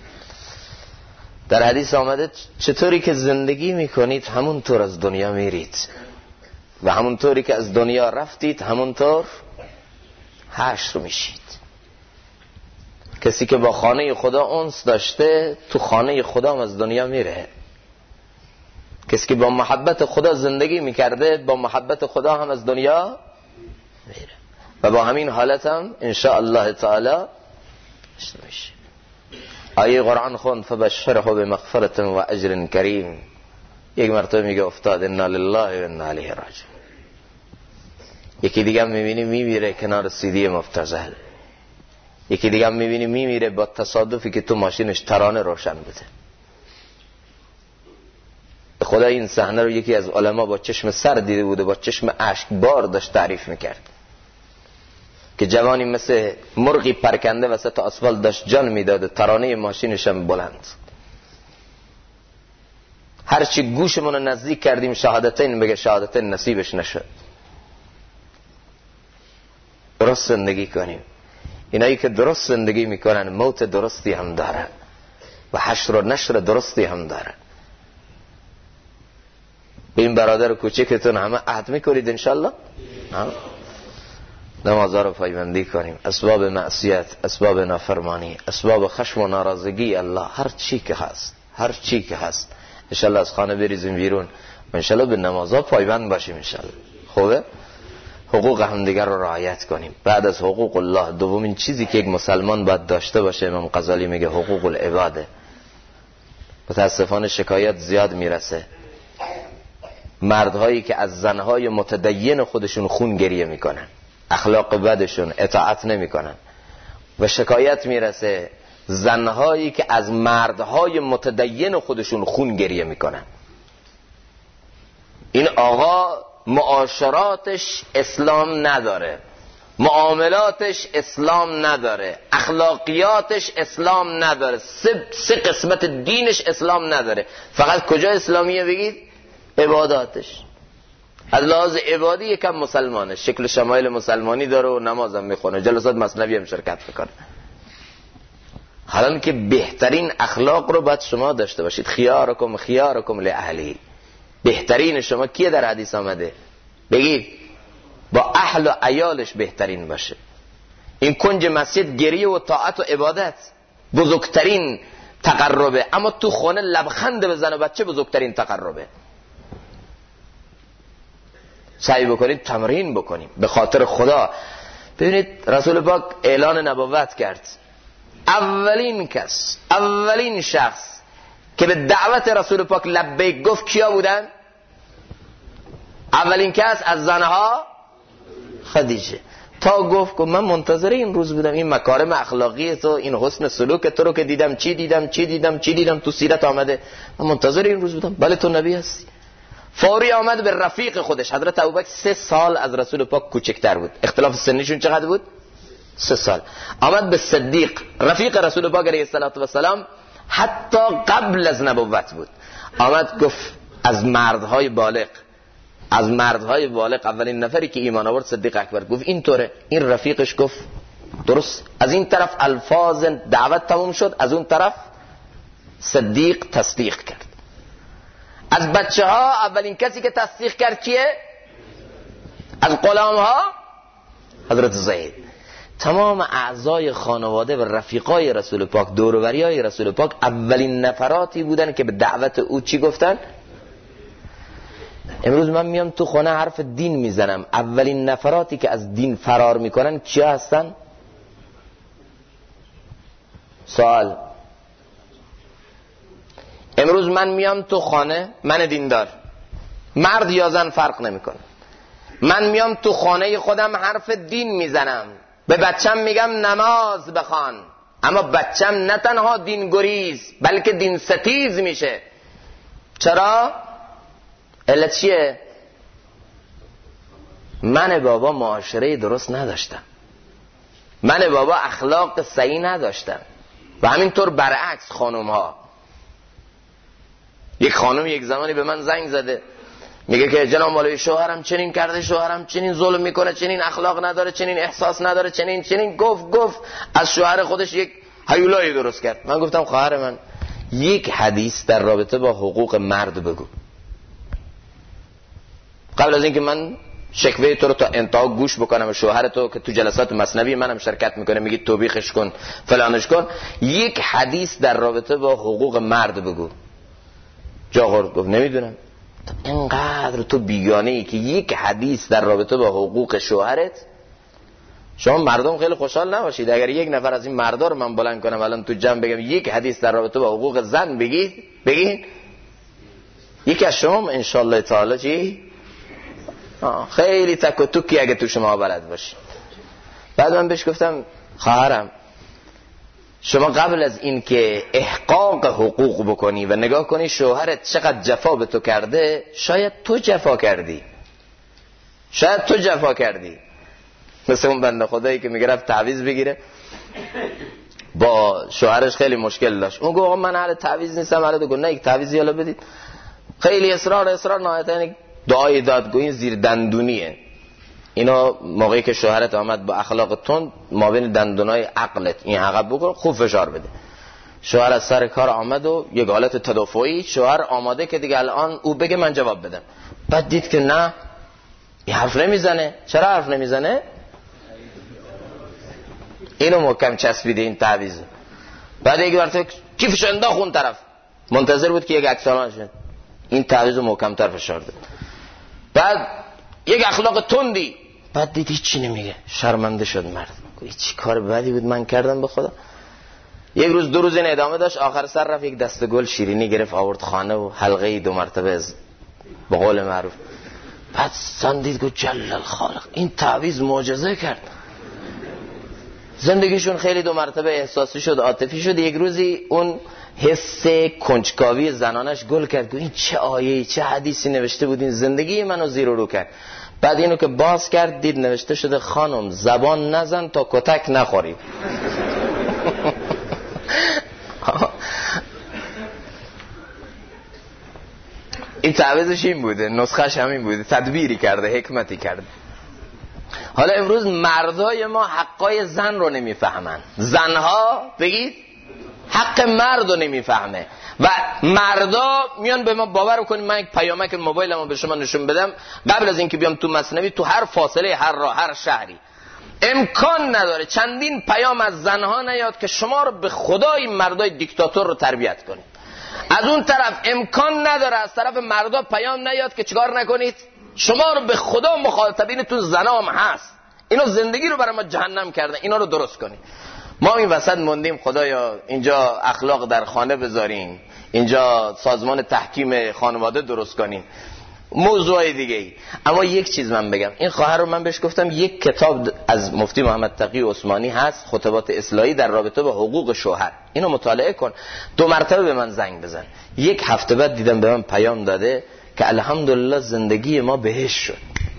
S1: در حدیث آمده چطوری که زندگی میکنید همونطور از دنیا میرید و همونطوری که از دنیا رفتید همونطور حشر میشید. کسی که با خانه خدا انس داشته تو خانه خدا هم از دنیا میره. کسی که با محبت خدا زندگی میکرده با محبت خدا هم از دنیا میره و با همین حالت هم انشاء الله تعالی میشه. آیه قرآن خوند فبشره بمغفرت و اجر کریم. یک مرتبه میگه افتاد انا لله و انا الیه راجعون. یکی دیگه هم میبینی میمیره کنار سیدی مفتزل. یکی دیگه هم میبینی میمیره با تصادفی که تو ماشینش ترانه روشن بوده. خدا این صحنه رو یکی از علما با چشم سر دیده بوده، با چشم اشک بار داشت تعریف میکرد که جوانی مثل مرغی پرکنده وسط آسفالت داشت جان میداده، ترانه ماشینش هم بلند. هرچی گوشمون رو نزدیک کردیم شهادتین بگه، شهادتین نصیبش نشد. درست زندگی کنیم. اینایی که درست زندگی میکنن موت درستی هم دارن و حشر و نشر درستی هم دارن. به این برادر کوچکتون همه عهد میکنید انشالله؟ نمازها رو پایبندی کنیم. اسباب معصیت، اسباب نافرمانی، اسباب خشم و ناراضگی الله، هر چی که هست انشالله از خانه بریزیم بیرون و انشالله به نمازها پایبند باشیم انشالله. خوبه؟ حقوق همدیگر رو رعایت کنیم. بعد از حقوق الله دومین چیزی که یک مسلمان باید داشته باشه امام غزالی میگه حقوق العباده. متاسفانه شکایت زیاد میرسه، مردهایی که از زنهای متدین خودشون خون گریه میکنن، اخلاق بدشون اطاعت نمیکنن، و شکایت میرسه زنهایی که از مردهای متدین خودشون خون گریه میکنن. این آقا معاشراتش اسلام نداره، معاملاتش اسلام نداره، اخلاقیاتش اسلام نداره، سه قسمت دینش اسلام نداره. فقط کجا اسلامیه بگید؟ عباداتش. از لحاظ عبادی یکم مسلمانه، شکل شمایل مسلمانی داره و نمازم میخونه، جلسات مثنوی هم شرکت میکنه. حالا که بهترین اخلاق رو باید شما داشته باشید. خیارکم لاهلی، بهترین شما کیه در حدیث آمده؟ بگید با اهل و عیالش بهترین باشه. این کنج مسجد گریه و طاعت و عبادت بزرگترین تقربه، اما تو خونه لبخند بزن و بچه بزرگترین تقربه. سعی بکنید تمرین بکنیم به خاطر خدا. ببینید رسول پاک اعلان نبوت کرد، اولین شخص که به دعوت رسول پاک لبیک گفت کیا بودن؟ اولین کس از زنها خدیجه. تا گفت که من منتظر این روز بودم، این مکارم اخلاقی تو، این حسن سلوک تو رو که دیدم، چی دیدم تو سیرت آمده، من منتظر این روز بودم. بله تو نبی هستی. فوری آمد به رفیق خودش. حضرت ابوبکر 3 سال از رسول پاک کوچکتر بود، اختلاف سنیشون چقدر بود؟ 3 سال. آمد به صدیق رفیق رسول پاک علیه السلام، حتی قبل از نبوت بود. آمد گفت از مردهای بالغ اولین نفری که ایمان آورد صدیق اکبر. گفت اینطوره. این رفیقش گفت درست. از این طرف الفاظ دعوت تموم شد، از اون طرف صدیق تصدیق کرد. از بچه ها اولین کسی که تصدیق کرد کیه؟ از غلام ها حضرت زید. تمام اعضای خانواده و رفیقای رسول پاک، دور و بریای رسول پاک، اولین نفراتی بودن که به دعوت او چی گفتن؟ امروز من میام تو خونه حرف دین میزنم، اولین نفراتی که از دین فرار میکنن کیا هستن؟ سوال. امروز من میام تو خانه، من دیندار، مرد یا زن فرق نمیکنه، من میام تو خانه خودم حرف دین میزنم، به بچم میگم نماز بخوان، اما بچم نه تنها دین گریز بلکه دین ستیز میشه. چرا؟ علت چیه؟ من بابا معاشره درست نداشتم، من بابا اخلاق صحیح نداشتم. و همینطور برعکس خانم ها. یک خانم یک زمانی به من زنگ زده، میگه که جناب مولوی شوهرم چنین کرده، شوهرم چنین ظلم میکنه، چنین اخلاق نداره، چنین احساس نداره، چنین گفت از شوهر خودش یک هیولایی درست کرد. من گفتم خواهر من، یک حدیث در رابطه با حقوق مرد بگو. قبل از اینکه من شکوه تو رو تا انتها گوش بکنم، شوهر تو که تو جلسات مثنوی منم شرکت میکنه میگی توبیخش کن فلانش کن، یک حدیث در رابطه با حقوق مرد بگو. جاغور گفت نمیدونم. اینقدر تو بیگانه ای که یک حدیث در رابطه با حقوق شوهرت. شما مردم خیلی خوشحال نباشید اگر یک نفر از این مردا رو من بلند کنم الان تو جمع بگم یک حدیث در رابطه با حقوق زن بگید یکی از شما انشالله تعالی چی؟ خیلی تک و توکی اگه تو شما بلد باشی. بعد من بهش گفتم خواهرم، شما قبل از این که احقاق حقوق بکنی و نگاه کنی شوهرت چقدر جفا به تو کرده، شاید تو جفا کردی. مثل اون بنده خدایی که میگه رفت تعویض بگیره، با شوهرش خیلی مشکل داشت. اون گفت من اهل تعویض نیستم، اهل گفت نه یک تعویضی حالا بدید. خیلی اصرار نهایتا دعای دادگویی زیر دندونیه. اینا موقعی که شوهرت آمد با اخلاق تند، ما بین دندونای عقلت این عقب بکن، خوب فشار بده. شوهر از سر کار آمد و یک حالت تدافعی، شوهر آماده که دیگه الان او بگه من جواب بدم. بعد دید که نه، این حرف نمیزنه. چرا حرف نمیزنه؟ اینو محکم چسبیده این تعویض. بعد یک مرتبه کیفش انداخت اون طرف، منتظر بود که یک عکس‌العمل شه، این تعویض محکم‌تر فشار داد. بعد یک اخلاق تندی، بعد دیدی چی نمیگه، شرمنده شد مرد. چی کار بدی بود من کردم به خدا. یک روز دو روز این ادامه داشت، آخر سر رفت یک دسته گل شیرینی گرفت آورد خانه و حلقه 2 مرتبه از به قول معروف. بعد سندید گفت جل الخالق، این تعویض معجزه کرد. زندگیشون خیلی 2 مرتبه احساسی شد، عاطفی شد. یک روزی اون حس کنجکاوی زنانش گل کرد، گفت این چه آیه‌ای چه حدیثی نوشته بودین، زندگی منو زیر و رو کرد. بعد اینو که باز کرد دید نوشته شده خانم زبان نزن تا کتک نخوری. این تعویضش این بوده، نسخش همین بوده، تدبیری کرده، حکمتی کرده. حالا امروز مردای ما حقای زن رو نمیفهمن، زنها بگید حق مرد رو نمیفهمه و مردا میان به ما باور کنید. من یک پیامک موبایلمو به شما نشون بدم، قبل از اینکه بیام تو مثنوی، تو هر فاصله هر راه هر شهری امکان نداره چندین پیام از زنها نیاد که شما رو به خدای مردای دیکتاتور رو تربیت کنید. از اون طرف امکان نداره از طرف مردا پیام نیاد که چیکار نکنید، شما رو به خدا مخاطبینتون زنا هم هست، اینا زندگی رو برای ما جهنم کردن، اینا رو درست کنید. ما این وسط موندیم خدایا اینجا اخلاق در خانه بذاریم، اینجا سازمان تحکیم خانواده درست کنیم، موضوع دیگه ای. اما یک چیز من بگم، این خواهر رو من بهش گفتم یک کتاب از مفتی محمد تقی عثمانی هست، خطبات اصلاحی در رابطه با حقوق شوهر، اینو مطالعه کن. 2 مرتبه به من زنگ بزن. یک هفته بعد دیدم به من پیام داده که الحمدلله زندگی ما بهش شد.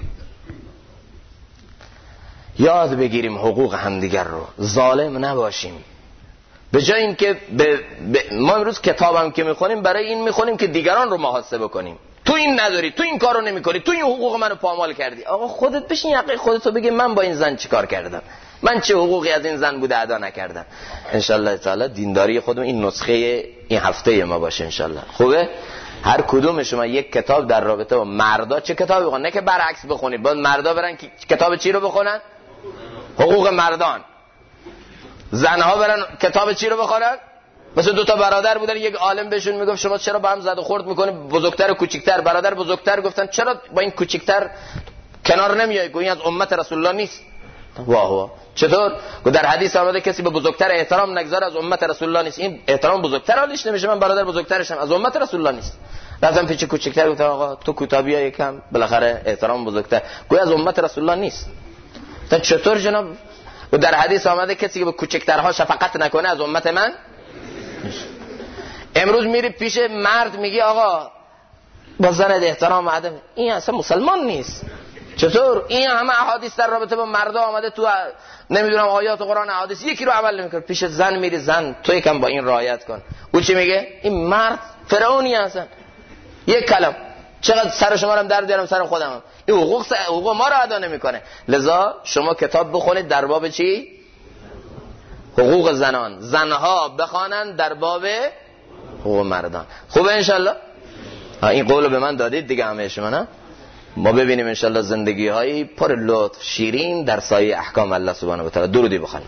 S1: یاد بگیریم حقوق همدیگر رو، ظالم نباشیم. به جای این که ما امروز کتابم که میخونیم برای این میخونیم که دیگران رو محاسبه کنیم. تو این نداری، تو این کارو نمیکنی، تو این حقوق منو پامال کردی. آقا خودت بشین یقه خودتو بگی من با این زن چیکار کردم، من چه حقوقی از این زن بوده ادا نکردم. ان شاء الله تعالی دینداری خودمون این نسخه این هفته ما باشه ان شاء الله. خوبه؟ هر کدوم شما یک کتاب در رابطه با مردا، چه کتابی بخونید، نه که برعکس بخونید، باید مردا برن کتاب چی رو بخونن؟ حقوق مردان. زنها برن کتاب چی رو بخونن؟ مثل 2 تا برادر بودن، یک عالم بهشون میگفت شما چرا با هم زد و خورد میکنید، بزرگتر و کوچیکتر. برادر بزرگتر گفتن چرا با این کوچیکتر کنار نمیای، گویا از امت رسول الله نیست. واه واه چطور؟ در حدیث آمده کسی به بزرگتر احترام نگذاره از امت رسول الله نیست. این احترام بزرگتر حالیش نمیشه، من برادر بزرگترشم، از امت رسول الله نیست. رفتم پیش کوچیکتر گفتم آقا تو کوتابیا یکم بالاخره احترام بزرگتر، گویا از امت رسول الله نیست. تا چطور جناب؟ و در حدیث آمده کسی که به کوچکترها شفقت نکنه از امت من. امروز میری پیش مرد میگی آقا با زنت احترام عدم، این اصلا مسلمان نیست. چطور؟ این همه احادیث در رابطه با مردا آمده، تو نمیدونم آیات قرآن احادیث، یکی رو عمل نمیکنه. پیش زن میری، زن تو یکم با این رعایت کن. او چی میگه؟ این مرد فرعونی هستن، یک کلام چقدر سر شما رو در بیارم سر خودم، این حقوق ما رو ادا نمیکنه. لذا شما کتاب بخونید در باب چی؟ حقوق زنان، زنها بخوانند در باب حقوق مردان. خوبه انشالله؟ این قولو به من دادید دیگه همه شما، نه؟ ما ببینیم انشالله زندگی هایی پر لطف شیرین در سایه احکام الله سبحانه و تعالی. درودی بخوانیم.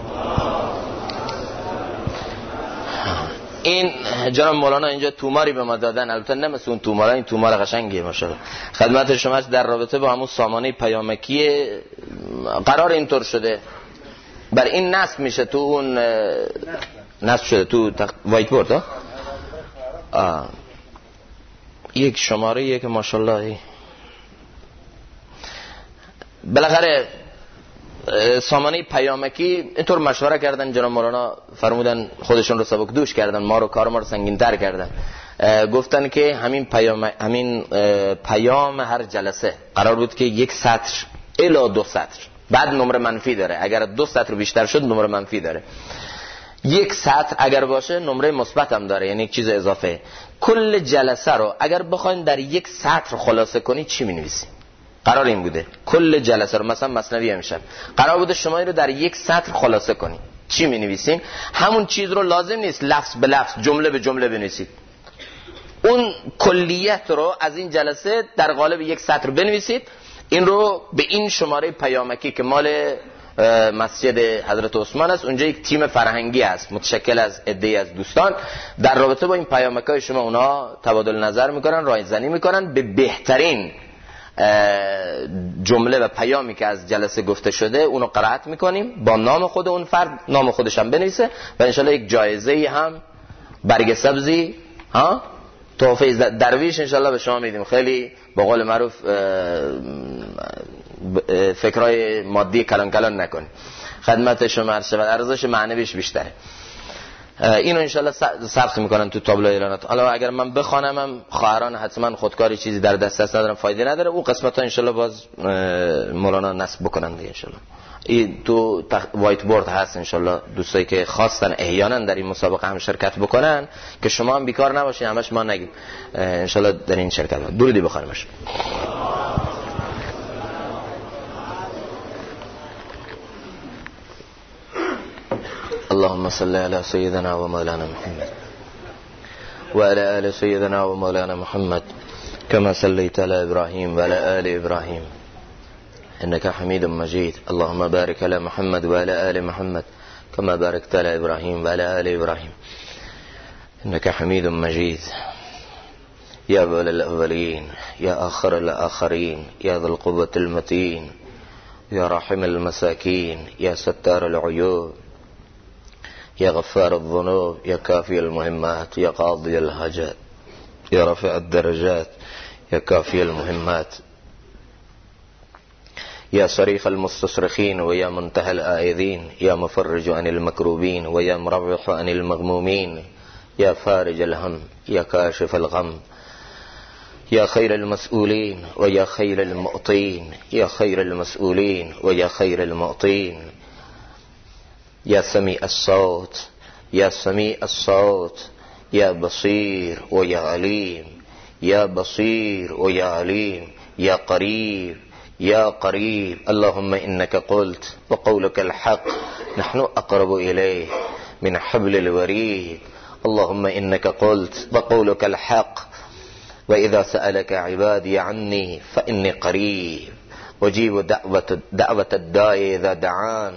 S1: این جناب مولانا اینجا توماری به ما دادن، البته نه مثل اون تومارا، این تومار قشنگیه ماشاءالله. خدمت شما در رابطه با همون سامانه پیامکی قرار اینطور شده، بر این نصب میشه تو اون نصب شده تو وایت بورد یک شماره که ماشاءالله بالاخره سامانه پیامکی اینطور مشوره کردن. جناب مولانا فرمودن خودشون رو سبک دوش کردن، ما رو کار ما رو سنگین تر کردن. گفتن که همین پیام هر جلسه قرار بود که 1 سطر الی 2 سطر، بعد نمره منفی داره، اگر 2 سطر بیشتر شد نمره منفی داره. 1 سطر اگر باشه نمره مثبت هم داره، یعنی یک چیز اضافه. کل جلسه رو اگر بخواید در 1 سطر خلاصه کنید چی می‌نویسید؟ قرار این بوده کل جلسه رو، مثلا مثنوی امشب قرار بوده شما این رو در 1 سطر خلاصه کنید، چی می‌نویسین؟ همون چیز رو لازم نیست لفظ به لفظ جمله به جمله بنویسید، اون کلیت رو از این جلسه در قالب 1 سطر بنویسید. این رو به این شماره پیامکی که مال مسجد حضرت عثمان است، اونجا یک تیم فرهنگی است متشکل از عده‌ای از دوستان، در رابطه با این پیامک‌های شما اونا تبادل نظر میکنن، رایزنی میکنن، به بهترین جمله و پیامی که از جلسه گفته شده اونو قرائت میکنیم با نام خود اون فرد، نام خودش هم بنویسه و انشالله یک جایزه هم برگ سبزی تحفه درویش انشالله به شما میدیم. خیلی با قول معروف فکرای مادی کلان کلان نکنید، خدمت شما عرض شود، ارزش معنویش بیشتره. اینو انشالله ثبت میکنن تو تابلو اعلانات. حالا اگر من بخوانم خواهران حتما خودکاری چیزی در دست ندارم، فایده نداره، او قسمت ها انشالله باز مولانا نصب بکنن دیگه انشالله. این تو وایت بورد هست انشالله، دوستایی که خواستن احیانا در این مسابقه هم شرکت بکنن که شما هم بیکار نباشین، همش ما نگیم، انشالله در این شرکت ها درودی بخوانیمش. اللهم صل على سيدنا ومولانا محمد وعلى آل سيدنا ومولانا محمد كما صليت على إبراهيم وعلى آل إبراهيم إنك حميد مجيد. اللهم بارك على محمد وعلى آل محمد كما باركت على إبراهيم وعلى آل إبراهيم إنك حميد مجيد. يا أول الأولين يا آخر الآخرين يا ذا القوة المتين يا راحم المساكين يا ستار العيوب يا غفار الذنوب يا كافي المهمات يا قاضي الحاجات يا رافع الدرجات يا كافي المهمات يا صريخ المستصرخين ويا منتهى الآئذين يا مفرج عن المكروبين ويا مروح عن المغمومين يا فارج الهم يا كاشف الغم يا خير المسؤولين ويا خير المعطين يا خير المسؤولين ويا خير المعطين يا سميع الصوت يا سميع الصوت يا بصير ويا عليم يا بصير ويا عليم يا قريب يا قريب. اللهم إنك قلت وقولك الحق نحن أقرب إليه من حبل الوريد. اللهم إنك قلت وقولك الحق وإذا سألك عبادي عني فإني قريب أجيب دعوة الداعي إذا دعان.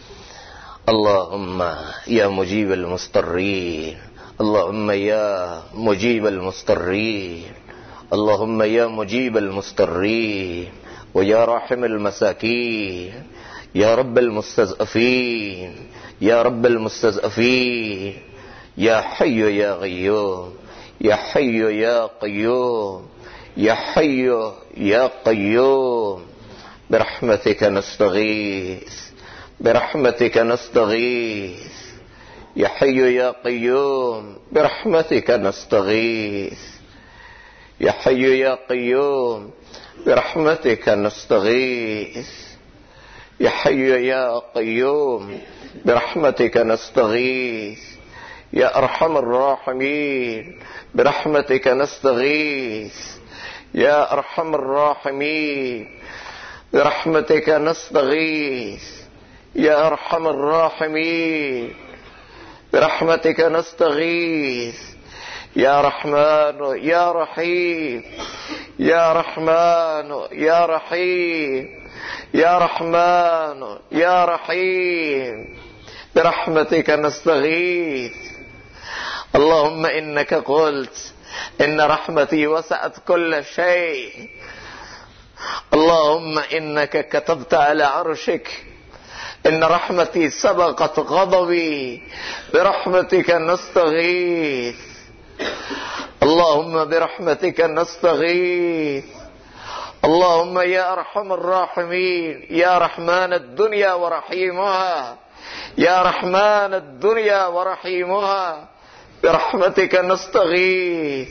S1: اللهم يا مجيب المضطرين اللهم يا مجيب المضطرين اللهم يا مجيب المضطرين ويا راحم المساكين يا رب المستضعفين يا رب المستضعفين يا حي يا قيوم يا حي يا قيوم يا حي يا قيوم برحمتك نستغيث برحمتك نستغيث يا حي يا قيوم برحمتك نستغيث يا حي يا قيوم برحمتك نستغيث يا حي يا قيوم برحمتك نستغيث يا أرحم الراحمين برحمتك نستغيث يا أرحم الراحمين برحمتك نستغيث يا أرحم الراحمين برحمتك نستغيث يا رحمن يا رحيم يا رحمن يا رحيم يا رحمن يا رحيم برحمتك نستغيث. اللهم إنك قلت إن رحمتي وسعت كل شيء. اللهم إنك كتبت على عرشك إن رحمتي سبقت غضبي برحمتك نستغيث. اللهم برحمتك نستغيث. اللهم يا أرحم الراحمين يا رحمن الدنيا ورحيمها يا رحمن الدنيا ورحيمها برحمتك نستغيث.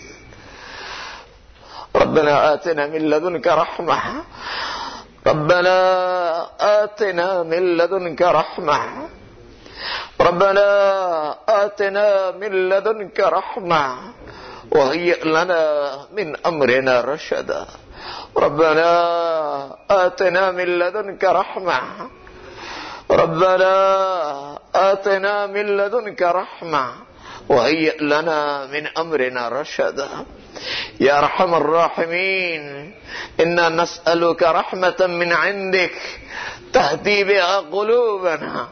S1: ربنا آتنا من لدنك رحمة ربنا آتنا من لدنك رحمة ربنا آتنا من لدنك رحمة وهيئ لنا من أمرنا رشدا. ربنا آتنا من لدنك رحمة ربنا آتنا من لدنك رحمة وهيئ لنا من أمرنا رشدا. يا أرحم الراحمين إنا نسألك رحمة من عندك تهدي بها قلوبنا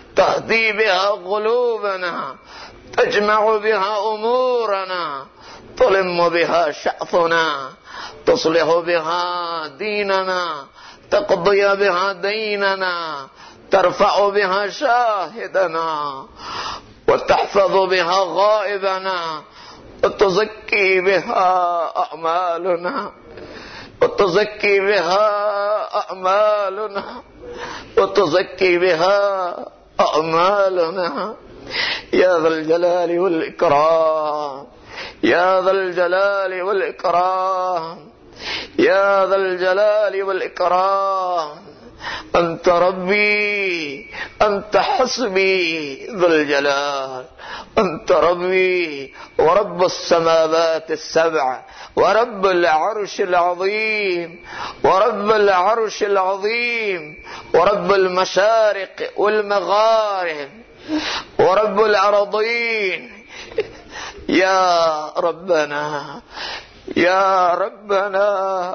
S1: تهدي بها قلوبنا تجمع بها أمورنا
S2: تلم بها شأفنا، تصلح بها ديننا، تقضي بها ديننا، ترفع بها شاهدنا، وتحفظ بها غائبنا، وتزكي بها أعمالنا، وتزكي بها أعمالنا، وتزكي بها أعمالنا، يا ذا الجلال والإكرام، يا ذا الجلال والإكرام، يا ذا الجلال والإكرام. أنت ربي، أنت حسبي ذو الجلال، أنت ربي ورب السماوات السبع، ورب العرش العظيم، ورب العرش العظيم، ورب المشارق والمغارب، ورب الأرضين. يا ربنا، يا ربنا،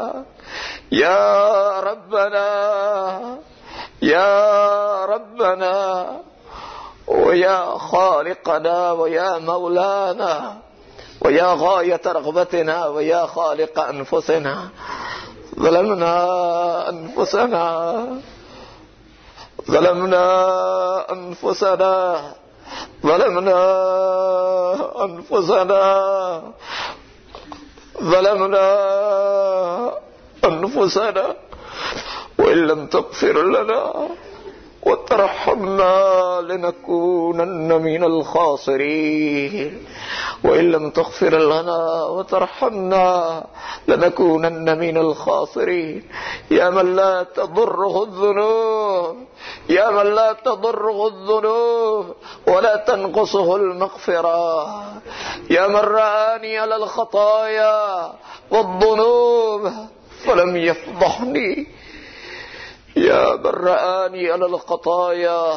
S2: يا ربنا، يا ربنا، ويا خالقنا، ويا مولانا، ويا غاية رغبتنا، ويا خالق أنفسنا. ظلمنا أنفسنا، ظلمنا أنفسنا، ظلمنا أنفسنا، ظلمنا أنفسنا، وإن لم تغفر لنا وترحمنا لنكونن من الخاسرين، وإن لم تغفر لنا وترحمنا لنكونن من الخاسرين. يا من لا تضره الذنوب، يا من لا تضره الذنوب ولا تنقصه المغفرة، يا من رآني على الخطايا والذنوب فلم يفضحني، يا من رآني على الخطايا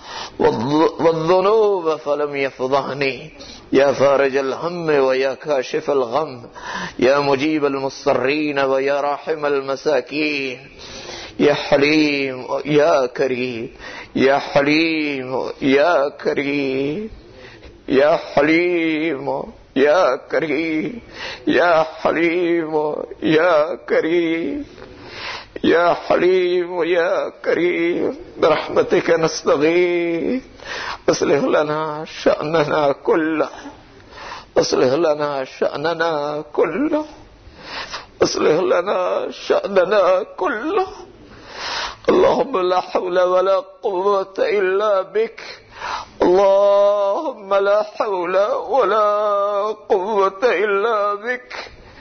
S2: والذنوب فلم يفضحني، يا فارج الهم ويا كاشف الغم، يا مجيب المضطرين ويا راحم المساكين، يا حليم يا كريم، يا حليم يا كريم، يا حليم يا كريم، يا حليم يا كريم، يا حليم يا كريم، برحمتك نستغيث. اصلح لنا شأننا كله، اصلح لنا شأننا كله، اصلح لنا شأننا كله. اللهم لا حول ولا قوة إلا بك، اللهم لا حول ولا قوة إلا بك،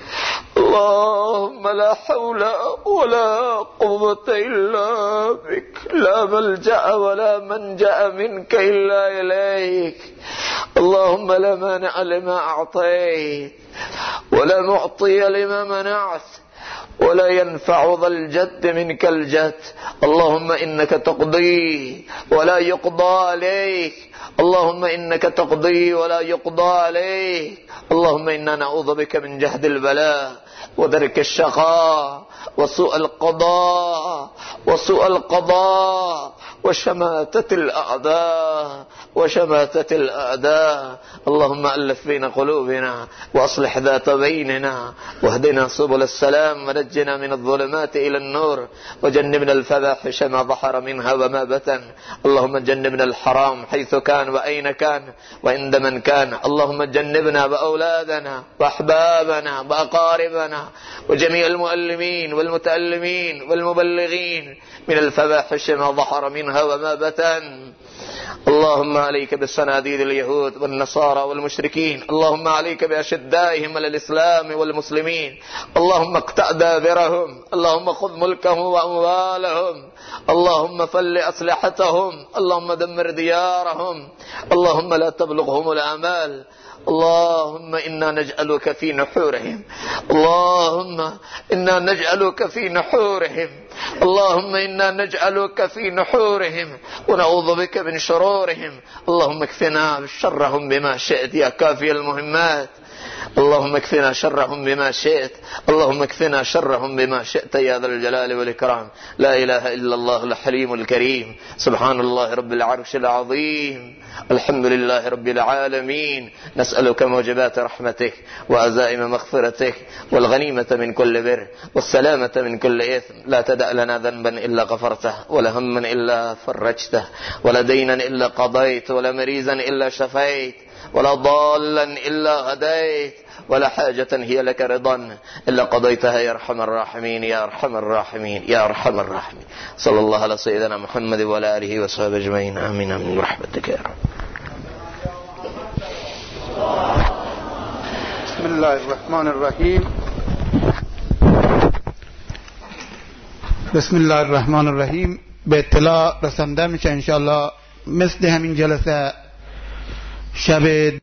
S2: اللهم لا حول ولا قوة إلا بك، لا ملجأ ولا منجأ منك إلا إليك. اللهم لا مانع لما أعطيت ولا معطي لما منعت ولا ينفع ذا الجد منك الجد. اللهم إنك تقضي ولا يقضى عليك، اللهم إنك تقضي ولا يقضى عليك. اللهم إنا نعوذ بك من جهد البلاء ودرك الشقاء وسوء القضاء، وسوء القضاء وشماتة الأعداء، وشماتة الأعداء. اللهم ألف بين قلوبنا وأصلح ذات بيننا، واهدنا سبل السلام، ونجنا من الظلمات إلى النور، وجنبنا الفواحش ما ظهر منها وما بطن. اللهم جنبنا الحرام حيث كان وأين كان وعند من كان. اللهم جنبنا وأولادنا وأحبابنا وأقاربنا وجميع المؤلمين والمتألمين والمبلغين من الفواحش ما ظهر منها وما بطن. اللهم عليك بالصناديد اليهود والنصارى والمشركين، اللهم عليك بأشدائهم على الإسلام والمسلمين، اللهم اقطع دابرهم، اللهم خذ ملكهم وأموالهم، اللهم فل أسلحتهم، اللهم دمر ديارهم، اللهم لا تبلغهم الآمال. اللهم إنا نجعلك في نحورهم، اللهم إنا نجعلك في نحورهم، اللهم إنا نجعلك في نحورهم ونعوذ بك من شرورهم. اللهم اكفنا شرهم بما شئت يا كافي المهمات، اللهم اكفنا شرهم بما شئت، اللهم اكفنا شرهم بما شئت يا ذا الجلال والإكرام. لا إله إلا الله الحليم الكريم. سبحان الله رب العرش العظيم. الحمد لله رب العالمين. نسألك موجبات رحمتك وعزائم مغفرتك والغنيمة من كل بر والسلامة من كل إثم. لا تدع لنا ذنبا إلا غفرته، ولا هما إلا فرجته، ولا دينا إلا قضيت، ولا مريضا إلا شفيت، ولا ضالا إلا هديت، ولا حاجة هي لك رضا إلا قضيتها يا أرحم الراحمين يا أرحم الراحمين يا أرحم الراحمين. صلى الله على سيدنا محمد وعلى آله وصحبه أجمعين. آمين آمين برحمتك يا رب.
S3: بسم الله الرحمن الرحیم. بسم الله الرحمن الرحیم. به اطلاع رسانده میشه انشاءالله مثل همین جلسه شب